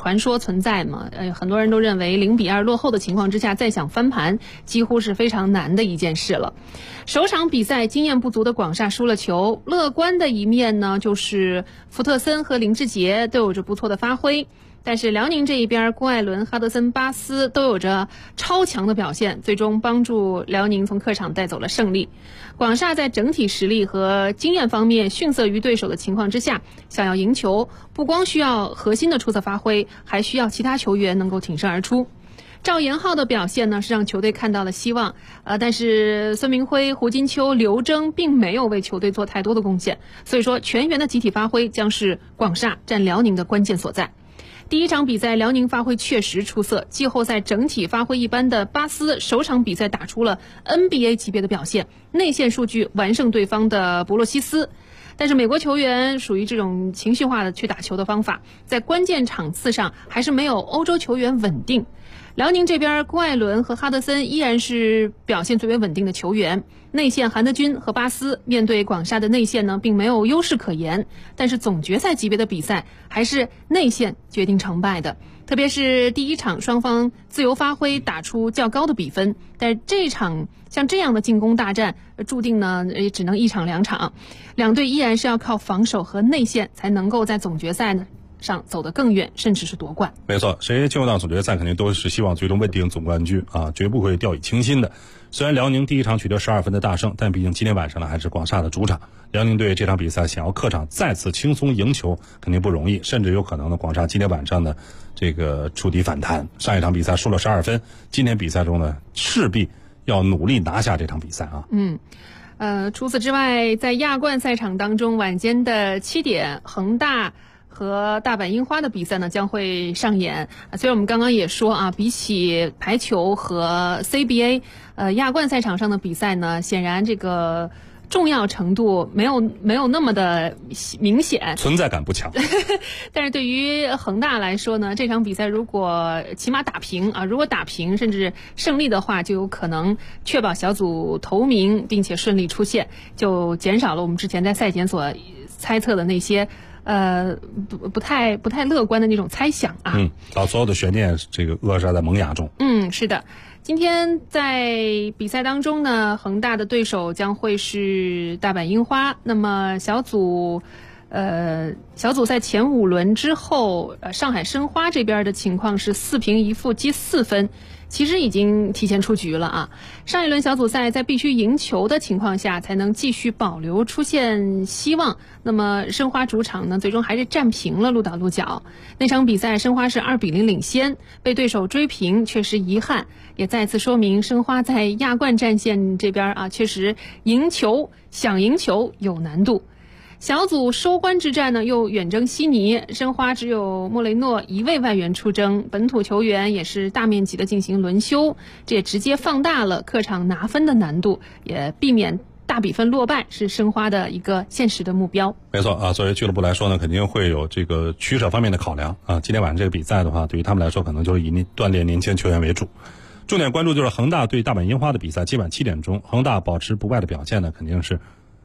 传说存在嘛，很多人都认为0-2落后的情况之下再想翻盘几乎是非常难的一件事了。首场比赛经验不足的广厦输了球，乐观的一面呢就是福特森和林志杰都有着不错的发挥。但是辽宁这一边，郭艾伦、哈德森、巴斯都有着超强的表现，最终帮助辽宁从客场带走了胜利。广厦在整体实力和经验方面逊色于对手的情况之下，想要赢球，不光需要核心的出色发挥，还需要其他球员能够挺身而出。赵岩浩的表现呢，是让球队看到了希望，但是孙明辉、胡金秋、刘铮并没有为球队做太多的贡献，所以说全员的集体发挥将是广厦战辽宁的关键所在。第一场比赛，辽宁发挥确实出色，季后赛整体发挥一般的巴斯首场比赛打出了 NBA 级别的表现，内线数据完胜对方的博洛西斯。但是美国球员属于这种情绪化的去打球的方法，在关键场次上还是没有欧洲球员稳定。辽宁这边，郭艾伦和哈德森依然是表现最为稳定的球员，内线韩德君和巴斯面对广厦的内线呢，并没有优势可言。但是总决赛级别的比赛还是内线决定成败的，特别是第一场双方自由发挥打出较高的比分，但是这场像这样的进攻大战注定呢也只能1场2场，两队依然是要靠防守和内线才能够在总决赛呢上走得更远，甚至是夺冠。 没错，谁进入到总决赛肯定都是希望最终问鼎总冠军啊，绝不会掉以轻心的。虽然辽宁第一场取得12分的大胜，但毕竟今天晚上呢还是广厦的主场，辽宁队这场比赛想要客场再次轻松赢球肯定不容易，甚至有可能呢广厦今天晚上的这个触底反弹。上一场比赛输了12分，今天比赛中呢势必要努力拿下这场比赛啊。 除此之外，在亚冠赛场当中，晚间的7点，恒大和大阪樱花的比赛呢将会上演。虽然我们刚刚也说啊，比起排球和 CBA， 亚冠赛场上的比赛呢，显然这个重要程度没有那么的明显， 存在感不强。 但是对于恒大来说呢，这场比赛如果起码打平啊，如果打平甚至胜利的话，就有可能确保小组头名，并且顺利出线，就减少了我们之前在赛前所猜测的那些不太乐观的那种猜想啊。 把所有的悬念这个扼杀在萌芽中。 是的。今天在比赛当中呢，恒大的对手将会是大阪樱花。那么小组赛前5轮之后，上海申花这边的情况是4平1负积4分，其实已经提前出局了啊。上一轮小组赛在必须赢球的情况下才能继续保留出线希望。那么申花主场呢，最终还是战平了鹿岛鹿角。那场比赛申花是2比0领先，被对手追平确实遗憾，也再次说明申花在亚冠战线这边啊，确实想赢球有难度。小组收官之战呢，又远征悉尼，申花只有莫雷诺1位外援出征，本土球员也是大面积的进行轮休，这也直接放大了客场拿分的难度，也避免大比分落败，是申花的一个现实的目标。 没错啊，作为俱乐部来说呢，肯定会有这个取舍方面的考量啊。今天晚上这个比赛的话，对于他们来说，可能就是以锻炼年轻球员为主。重点关注就是恒大对大阪樱花的比赛，今晚7点钟，恒大保持不败的表现呢，肯定是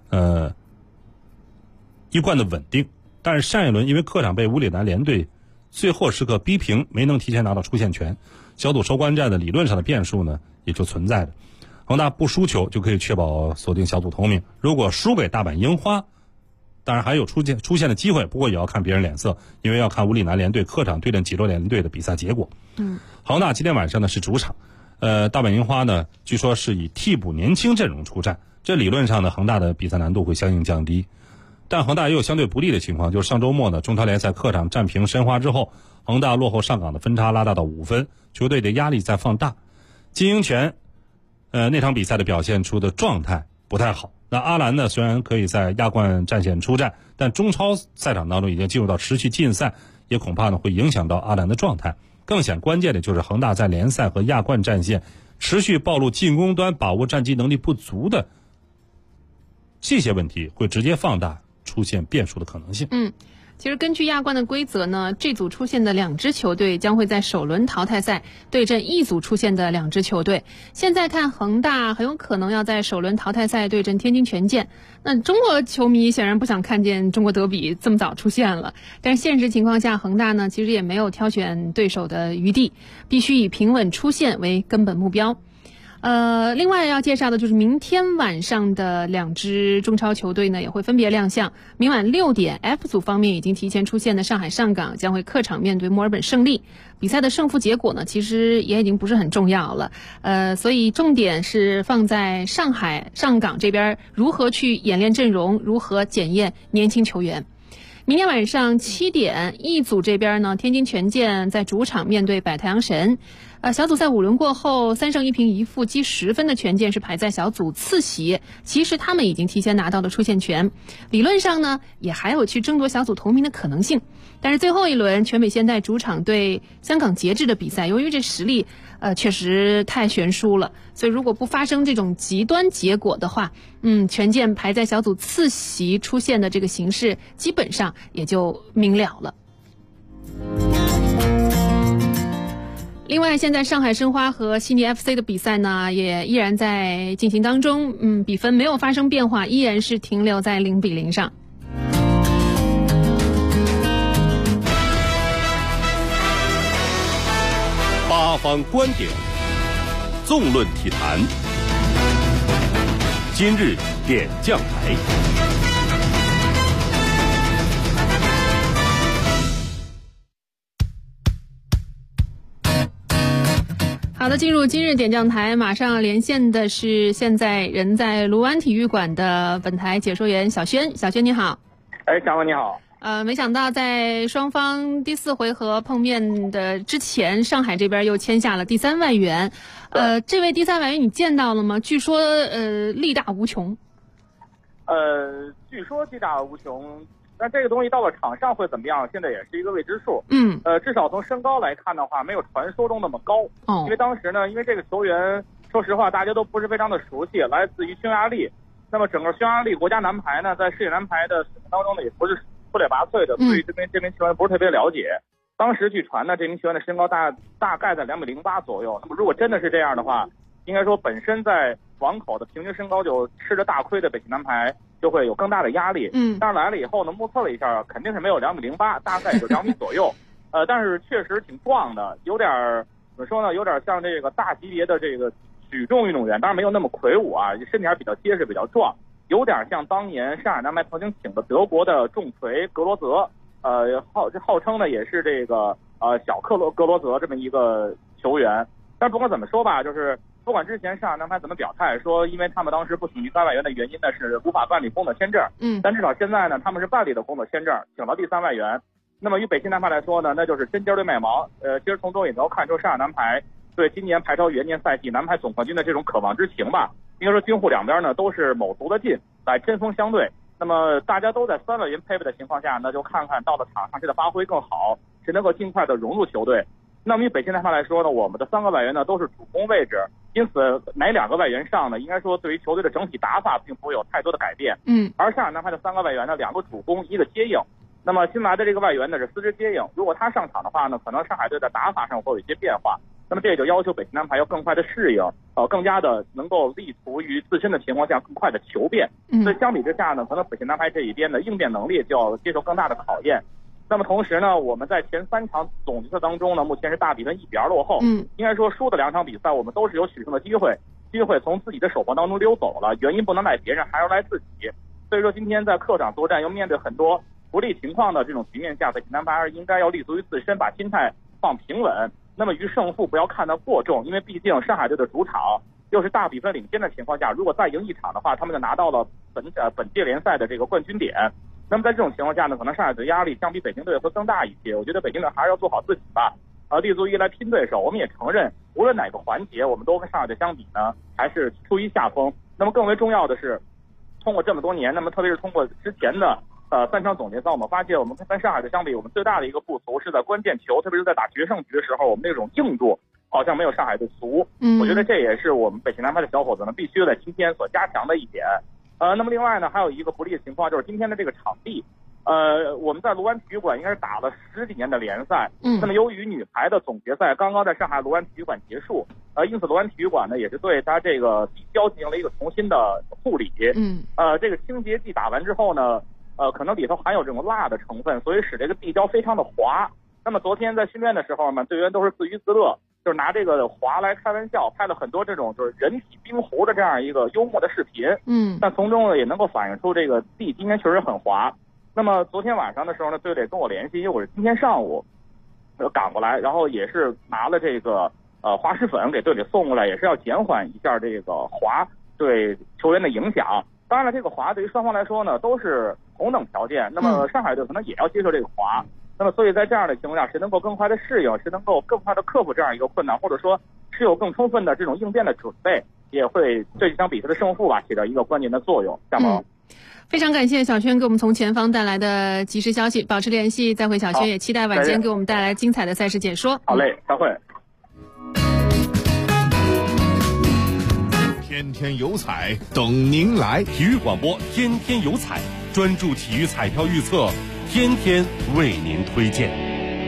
一贯的稳定。但是上一轮因为客场被武里南联队最后时刻逼平，没能提前拿到出线权，小组收官战的理论上的变数呢也就存在着。恒大不输球就可以确保锁定小组头名，如果输给大阪樱花，当然还有出现的机会，不过也要看别人脸色，因为要看武里南联队客场对阵济州联队的比赛结果。恒大今天晚上呢是主场，大阪樱花呢据说是以替补年轻阵容出战，这理论上呢恒大的比赛难度会相应降低。但恒大也有相对不利的情况，就是上周末呢中超联赛客场战平申花之后，恒大落后上港的分差拉大到5分，球队的压力在放大。金英权那场比赛的表现出的状态不太好。那阿兰呢虽然可以在亚冠战线出战，但中超赛场当中已经进入到持续禁赛，也恐怕呢会影响到阿兰的状态。更显关键的就是恒大在联赛和亚冠战线持续暴露进攻端把握战机能力不足的这些问题，会直接放大出现变数的可能性。 其实根据亚冠的规则呢，这组出现的2支球队将会在首轮淘汰赛对阵一组出现的2支球队。现在看恒大很有可能要在首轮淘汰赛对阵天津权健。那中国球迷显然不想看见中国德比这么早出现了，但是现实情况下，恒大呢其实也没有挑选对手的余地，必须以平稳出线为根本目标。另外要介绍的就是明天晚上的2支中超球队呢也会分别亮相。明晚6点 F 组方面已经提前出现的上海上港将会客场面对墨尔本胜利。比赛的胜负结果呢其实也已经不是很重要了，所以重点是放在上海上港这边如何去演练阵容，如何检验年轻球员。明天晚上7点，一组这边呢，天津权健在主场面对百太阳神。小组赛5轮过后，3胜1平1负积10分的权健是排在小组次席，其实他们已经提前拿到了出线权，理论上呢也还有去争夺小组头名的可能性。但是最后一轮全北现代主场对香港节制的比赛，由于这实力确实太悬殊了，所以如果不发生这种极端结果的话，权健排在小组次席出现的这个形势基本上也就明了了。另外，现在上海申花和悉尼 FC 的比赛呢，也依然在进行当中，比分没有发生变化，依然是停留在0-0上。 八方观点，纵论体坛，今日点将台。 好的，进入今日点将台，马上连线的是现在人在卢湾体育馆的本台解说员小轩。小轩你好。 张文你好。 没想到在双方第4回合碰面的之前，上海这边又签下了第3外援。这位第3外援你见到了吗？据说力大无穷。 据说力大无穷，但这个东西到了场上会怎么样，现在也是一个未知数。至少从身高来看的话，没有传说中那么高。因为当时呢，因为这个球员说实话大家都不是非常的熟悉，来自于匈牙利。那么整个匈牙利国家男排呢，在世界男排的史当中呢，也不是出类拔萃的，所以这名球员不是特别了解。当时据传呢，这名球员的身高大概在2.08米左右。那么如果真的是这样的话，应该说本身在网口的平均身高就吃着大亏的北京男排就会有更大的压力。但是来了以后呢，目测了一下，肯定是没有2.08米，大概也就2米左右。但是确实挺壮的，有点怎么说呢？有点像这个大级别的这个举重运动员，当然没有那么魁梧啊，身体还是比较结实、比较壮，有点像当年上海男排曾经请的德国的重锤格罗泽，号称呢也是这个小格罗泽这么一个球员。但不管怎么说吧，就是不管之前上海男排怎么表态说，因为他们当时不请第3外援的原因呢是无法办理工作签证，但至少现在呢他们是办理了工作签证，请了第3外援。那么与北京男排来说呢，那就是针尖对麦芒。其实从中也能看出上海男排对今年排超元年赛季男排总冠军的这种渴望之情吧。应该说军沪两边呢都是卯足了劲来针锋相对。那么大家都在3外援配备的情况下呢，就看看到了场上谁的发挥更好，谁能够尽快的融入球队。那么以北京男排来说呢，我们的3个外援呢都是主攻位置，因此哪2个外援上呢，应该说对于球队的整体打法并不会有太多的改变。而上海男排的3个外援呢，2个主攻，1个接应。那么新来的这个外援呢是4支接应，如果他上场的话呢，可能上海队的打法上会有一些变化。那么这也就要求北京男排要更快的适应，更加的能够立足于自身的情况下更快的求变。所以相比之下呢，可能北京男排这一边的应变能力就要接受更大的考验。那么同时呢，我们在前3场总决赛当中呢，目前是大比分1比2落后。应该说输的2场比赛我们都是有取胜的机会从自己的手腕当中溜走了，原因不能赖别人，还要赖自己。所以说今天在客场作战又面对很多不利情况的这种局面下，北京男排还是应该要立足于自身，把心态放平稳。那么于胜负不要看得过重，因为毕竟上海队的主场又是大比分领先的情况下，如果再赢1场的话，他们就拿到了本届联赛的这个冠军点。那么在这种情况下呢，可能上海队压力相比北京队会更大一些。我觉得北京队还是要做好自己吧，立足于来拼对手。我们也承认，无论哪个环节，我们都跟上海队相比呢，还是处于下风。那么更为重要的是，通过这么多年，那么特别是通过之前的3场总决赛，我们发现我们跟上海队相比，我们最大的一个不足是在关键球，特别是在打决胜局的时候，我们那种硬度好像没有上海队足。我觉得这也是我们北京男排的小伙子呢必须在今天所加强的一点。那么另外呢，还有一个不利的情况就是今天的这个场地， 我们在卢湾体育馆应该是打了10几年的联赛。那么由于女排的总决赛刚刚在上海卢湾体育馆结束，因此卢湾体育馆呢也是对它这个地胶进行了一个重新的护理。这个清洁剂打完之后呢，可能里头含有这种蜡的成分，所以使这个地胶非常的滑。那么昨天在训练的时候呢，队员都是自娱自乐，就是拿这个滑来开玩笑，拍了很多这种就是人体冰壶的这样一个幽默的视频。但从中呢也能够反映出这个地今天确实很滑。那么昨天晚上的时候呢，队里跟我联系，因为我是今天上午赶过来，然后也是拿了这个滑石粉给队里送过来，也是要减缓一下这个滑对球员的影响。当然了，这个滑对于双方来说呢都是同等条件，那么上海队可能也要接受这个滑。那么所以在这样的情况下，谁能够更快的适应，谁能够更快的克服这样一个困难，或者说是有更充分的这种应变的准备，也会对这场比赛的胜负吧起到一个关键的作用。夏萌， 非常感谢小轩给我们从前方带来的及时消息，保持联系，再会小轩，也期待晚间给我们带来精彩的赛事解说。 好嘞，再会。 天天有彩等您来，体育广播天天有彩，专注体育彩票预测，天天为您推荐。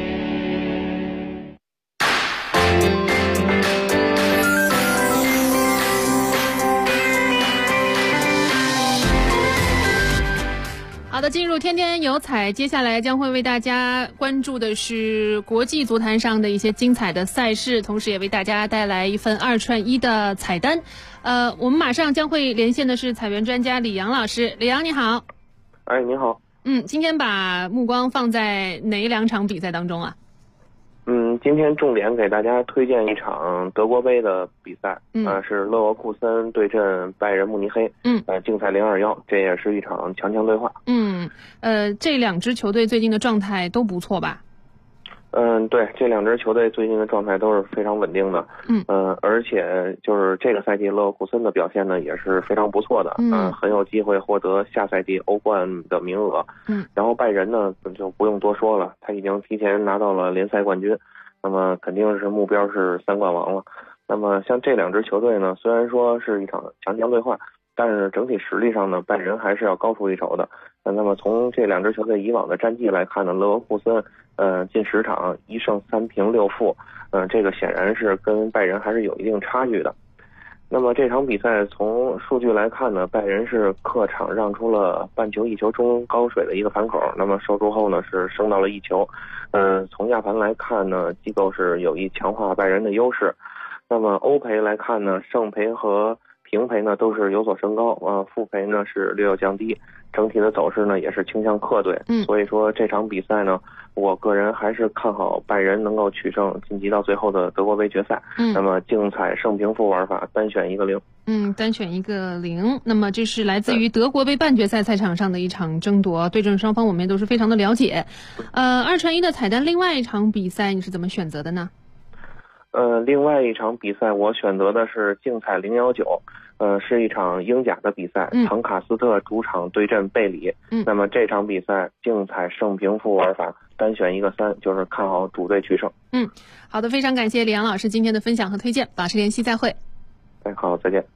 好的，进入天天有彩，接下来将会为大家关注的是国际足坛上的一些精彩的赛事，同时也为大家带来一份2串1的彩单。我们马上将会连线的是彩员专家李阳老师。李阳你好。 哎，你好。 今天把目光放在哪2场比赛当中啊？ 今天重点给大家推荐一场德国杯的比赛，是勒沃库森对阵拜仁慕尼黑，竞彩021，这也是一场强强对话。 这2支球队最近的状态都不错吧？ 对，这2支球队最近的状态都是非常稳定的。而且就是这个赛季勒沃库森的表现呢也是非常不错的，很有机会获得下赛季欧冠的名额。然后拜仁呢就不用多说了，他已经提前拿到了联赛冠军，那么肯定是目标是3冠王了。那么像这2支球队呢，虽然说是一场强强对话，但是整体实力上呢，拜仁还是要高出一筹的。那么从这2支球队以往的战绩来看呢，勒沃库森近10场1胜3平6负，这个显然是跟拜仁还是有一定差距的。那么这场比赛从数据来看呢，拜仁是客场让出了半球1球中高水的一个盘口，那么收出后呢是升到了1球。从亚盘来看呢，机构是有意强化拜仁的优势。那么欧赔来看呢，胜赔和平赔呢都是有所升高，负赔呢是略有降低，整体的走势呢也是倾向客队。所以说这场比赛呢，我个人还是看好拜仁能够取胜，晋级到最后的德国杯决赛。那么竞彩胜平负玩法，单选一个0。 单选一个0。那么这是来自于德国杯半决赛赛场上的一场争夺，对阵双方我们也都是非常的了解。2串1的彩单，另外一场比赛你是怎么选择的呢？ 另外一场比赛我选择的是竞彩019，是一场英甲的比赛，唐卡斯特主场对阵贝里。那么这场比赛竞彩胜平负玩法，单选一个3，就是看好主队取胜。 好的，非常感谢李阳老师今天的分享和推荐，保持联系，再会。 好，再见。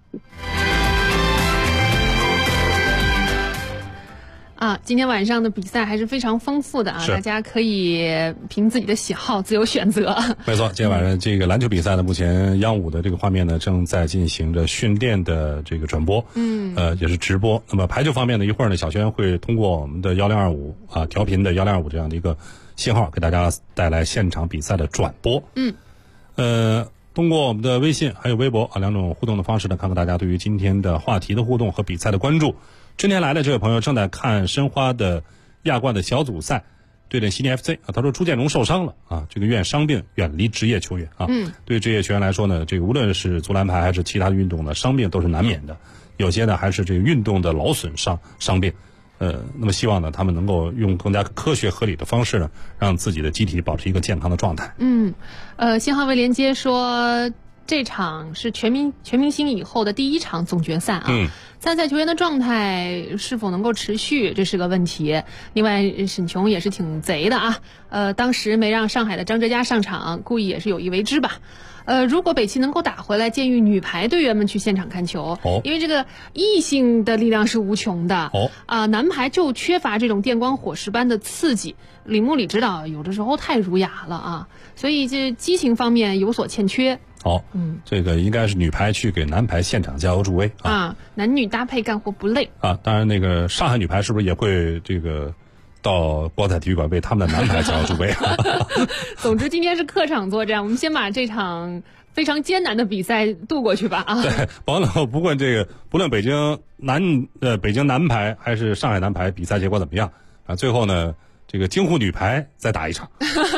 今天晚上的比赛还是非常丰富的啊，大家可以凭自己的喜好自由选择。 没错，今天晚上这个篮球比赛呢，目前央5的这个画面呢正在进行着训练的这个转播，也是直播。那么排球方面呢，一会儿呢，小轩会通过我们的1025调频的1025这样的一个信号，给大家带来现场比赛的转播。通过我们的微信还有微博2种互动的方式呢，看看大家对于今天的话题的互动和比赛的关注。春天来了，这位朋友正在看申花的亚冠的小组赛对阵悉尼 FC 他说朱建荣受伤了这个愿伤病远离职业球员对职业球员来说呢，这个无论是足篮排还是其他的运动呢，伤病都是难免的，有些呢还是这个运动的劳损伤病。那么希望呢，他们能够用更加科学合理的方式呢，让自己的机体保持一个健康的状态。 信号未连接说这场是全明星以后的第1场总决赛啊。参赛球员的状态是否能够持续，这是个问题。另外，沈琼也是挺贼的啊，当时没让上海的张哲嘉上场，故意也是有意为之吧。如果北汽能够打回来，建议女排队员们去现场看球，因为这个异性的力量是无穷的。男排就缺乏这种电光火石般的刺激。李木里指导有的时候太儒雅了啊，所以这激情方面有所欠缺。 这个应该是女排去给男排现场加油助威啊， 男女搭配干活不累啊。当然，那个上海女排是不是也会这个到国彩体育馆为他们的男排加油助威？ 总之，今天是客场作战，我们先把这场非常艰难的比赛度过去吧啊。 对，不论北京男排还是上海男排比赛结果怎么样啊，最后呢，这个京沪女排再打一场。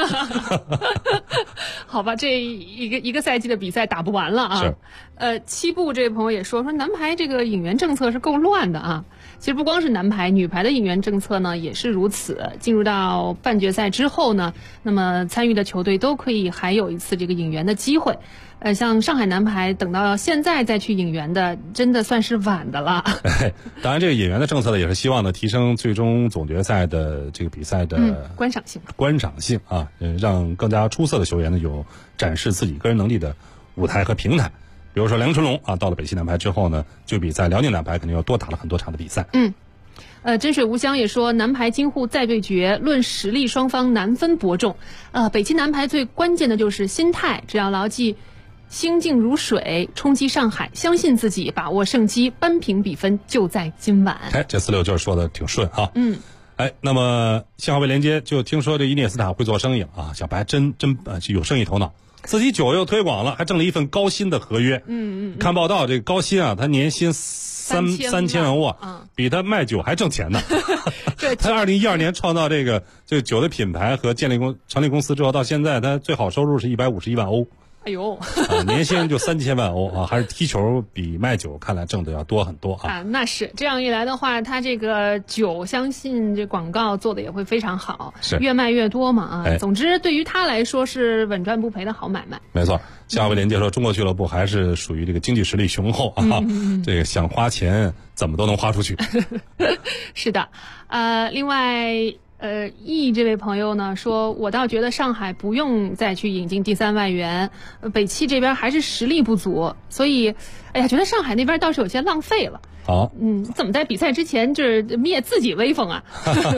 好吧，这一个赛季的比赛打不完了啊。是。七步这位朋友也说男排这个引援政策是够乱的啊。其实不光是男排，女排的引援政策呢也是如此。进入到半决赛之后呢，那么参与的球队都可以还有一次这个引援的机会。像上海男排等到现在再去引援的，真的算是晚的了。 当然，这个引援的政策呢，也是希望呢提升最终总决赛的这个比赛的观赏性啊，让更加出色的球员呢有展示自己个人能力的舞台和平台。比如说梁春龙啊，到了北汽男排之后呢，就比在辽宁男排肯定要多打了很多场的比赛。 真水无香也说，男排京沪再对决，论实力双方难分伯仲。北汽男排最关键的就是心态，只要牢记心静如水，冲击上海，相信自己，把握胜机，扳平比分就在今晚。 这4-6就是说的挺顺啊。那么幸好被连接就听说这伊涅斯塔会做生意了啊，小白真有生意头脑。自己酒又推广了，还挣了一份高薪的合约。看报道，这个高薪啊，他年薪3000万欧啊，比他卖酒还挣钱呢。他2012年创造这个酒的品牌和成立公司之后，到现在他最好收入是151万欧。 哎呦， 年薪就3000万欧啊，还是踢球比卖酒看来挣的要多很多啊。 那是这样一来的话，他这个酒相信这广告做的也会非常好， 是越卖越多嘛啊。总之对于他来说是稳赚不赔的好买卖。 没错，下回连接说中国俱乐部还是属于这个经济实力雄厚啊，这个想花钱怎么都能花出去。 是的，另外。易这位朋友呢说，我倒觉得上海不用再去引进第3外援，北汽这边还是实力不足，所以，觉得上海那边倒是有些浪费了。怎么在比赛之前就是灭自己威风啊？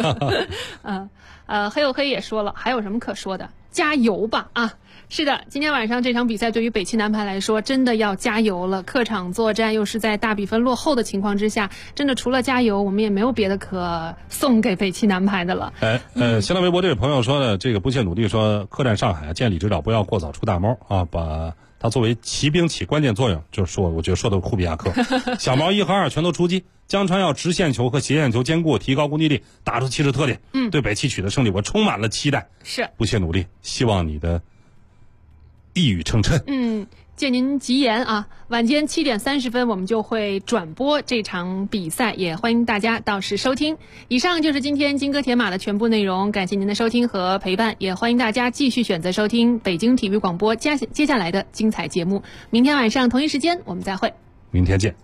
黑又黑也说了，还有什么可说的？加油吧啊！是的，今天晚上这场比赛对于北汽男排来说真的要加油了。客场作战又是在大比分落后的情况之下，真的除了加油，我们也没有别的可送给北汽男排的了。 新浪微博这位朋友说的，这个不懈努力说，客战上海建议李指导不要过早出大猫啊，把他作为骑兵起关键作用，就是说我觉得说的库比亚克，小毛1和2全都出击，江川要直线球和斜线球兼顾，提高攻击力，打出气势特点。对北汽取得胜利，我充满了期待。 是不懈努力，希望你的一语成谶。 借您吉言啊，晚间7点30分我们就会转播这场比赛，也欢迎大家到时收听。以上就是今天金戈铁马的全部内容，感谢您的收听和陪伴，也欢迎大家继续选择收听北京体育广播接下来的精彩节目。明天晚上同一时间我们再会， 明天见。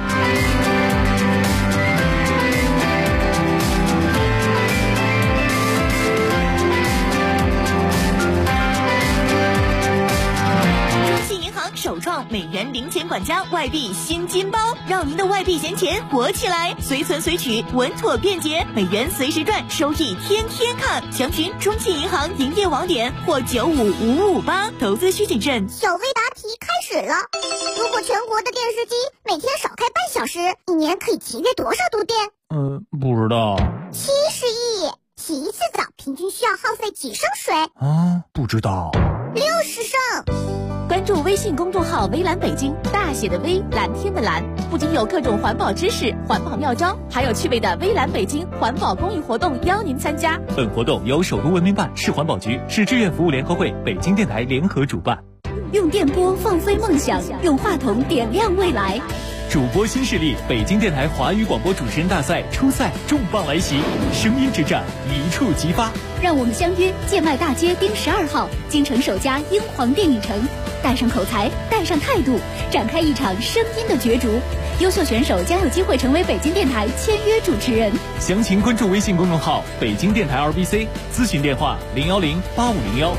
首创美元零钱管家外币新金包，让您的外币闲钱活起来，随存随取稳妥便捷，美元随时赚，收益天天看。详询中信银行营业网点或95558，投资需谨慎。 小微答题开始了。如果全国的电视机每天少开半小时，一年可以节约多少度电？ 不知道。 70亿。洗一次澡平均需要耗费几升水？ 不知道。 60升。 关注微信公众号微蓝北京，大写的微，蓝天的蓝，不仅有各种环保知识、环保妙招，还有趣味的微蓝北京环保公益活动邀您参加。 本活动由首都文明办、市环保局、市志愿服务联合会、北京电台联合主办。 用电波放飞梦想，用话筒点亮未来。 主播新势力，北京电台华语广播主持人大赛初赛重磅来袭，声音之战一触即发。 让我们相约建迈大街丁12号，京城首家英皇电影城。 带上口才，带上态度，展开一场声音的角逐。优秀选手将有机会成为北京电台签约主持人。 详情关注微信公众号北京电台 RBC， 咨询电话0108501。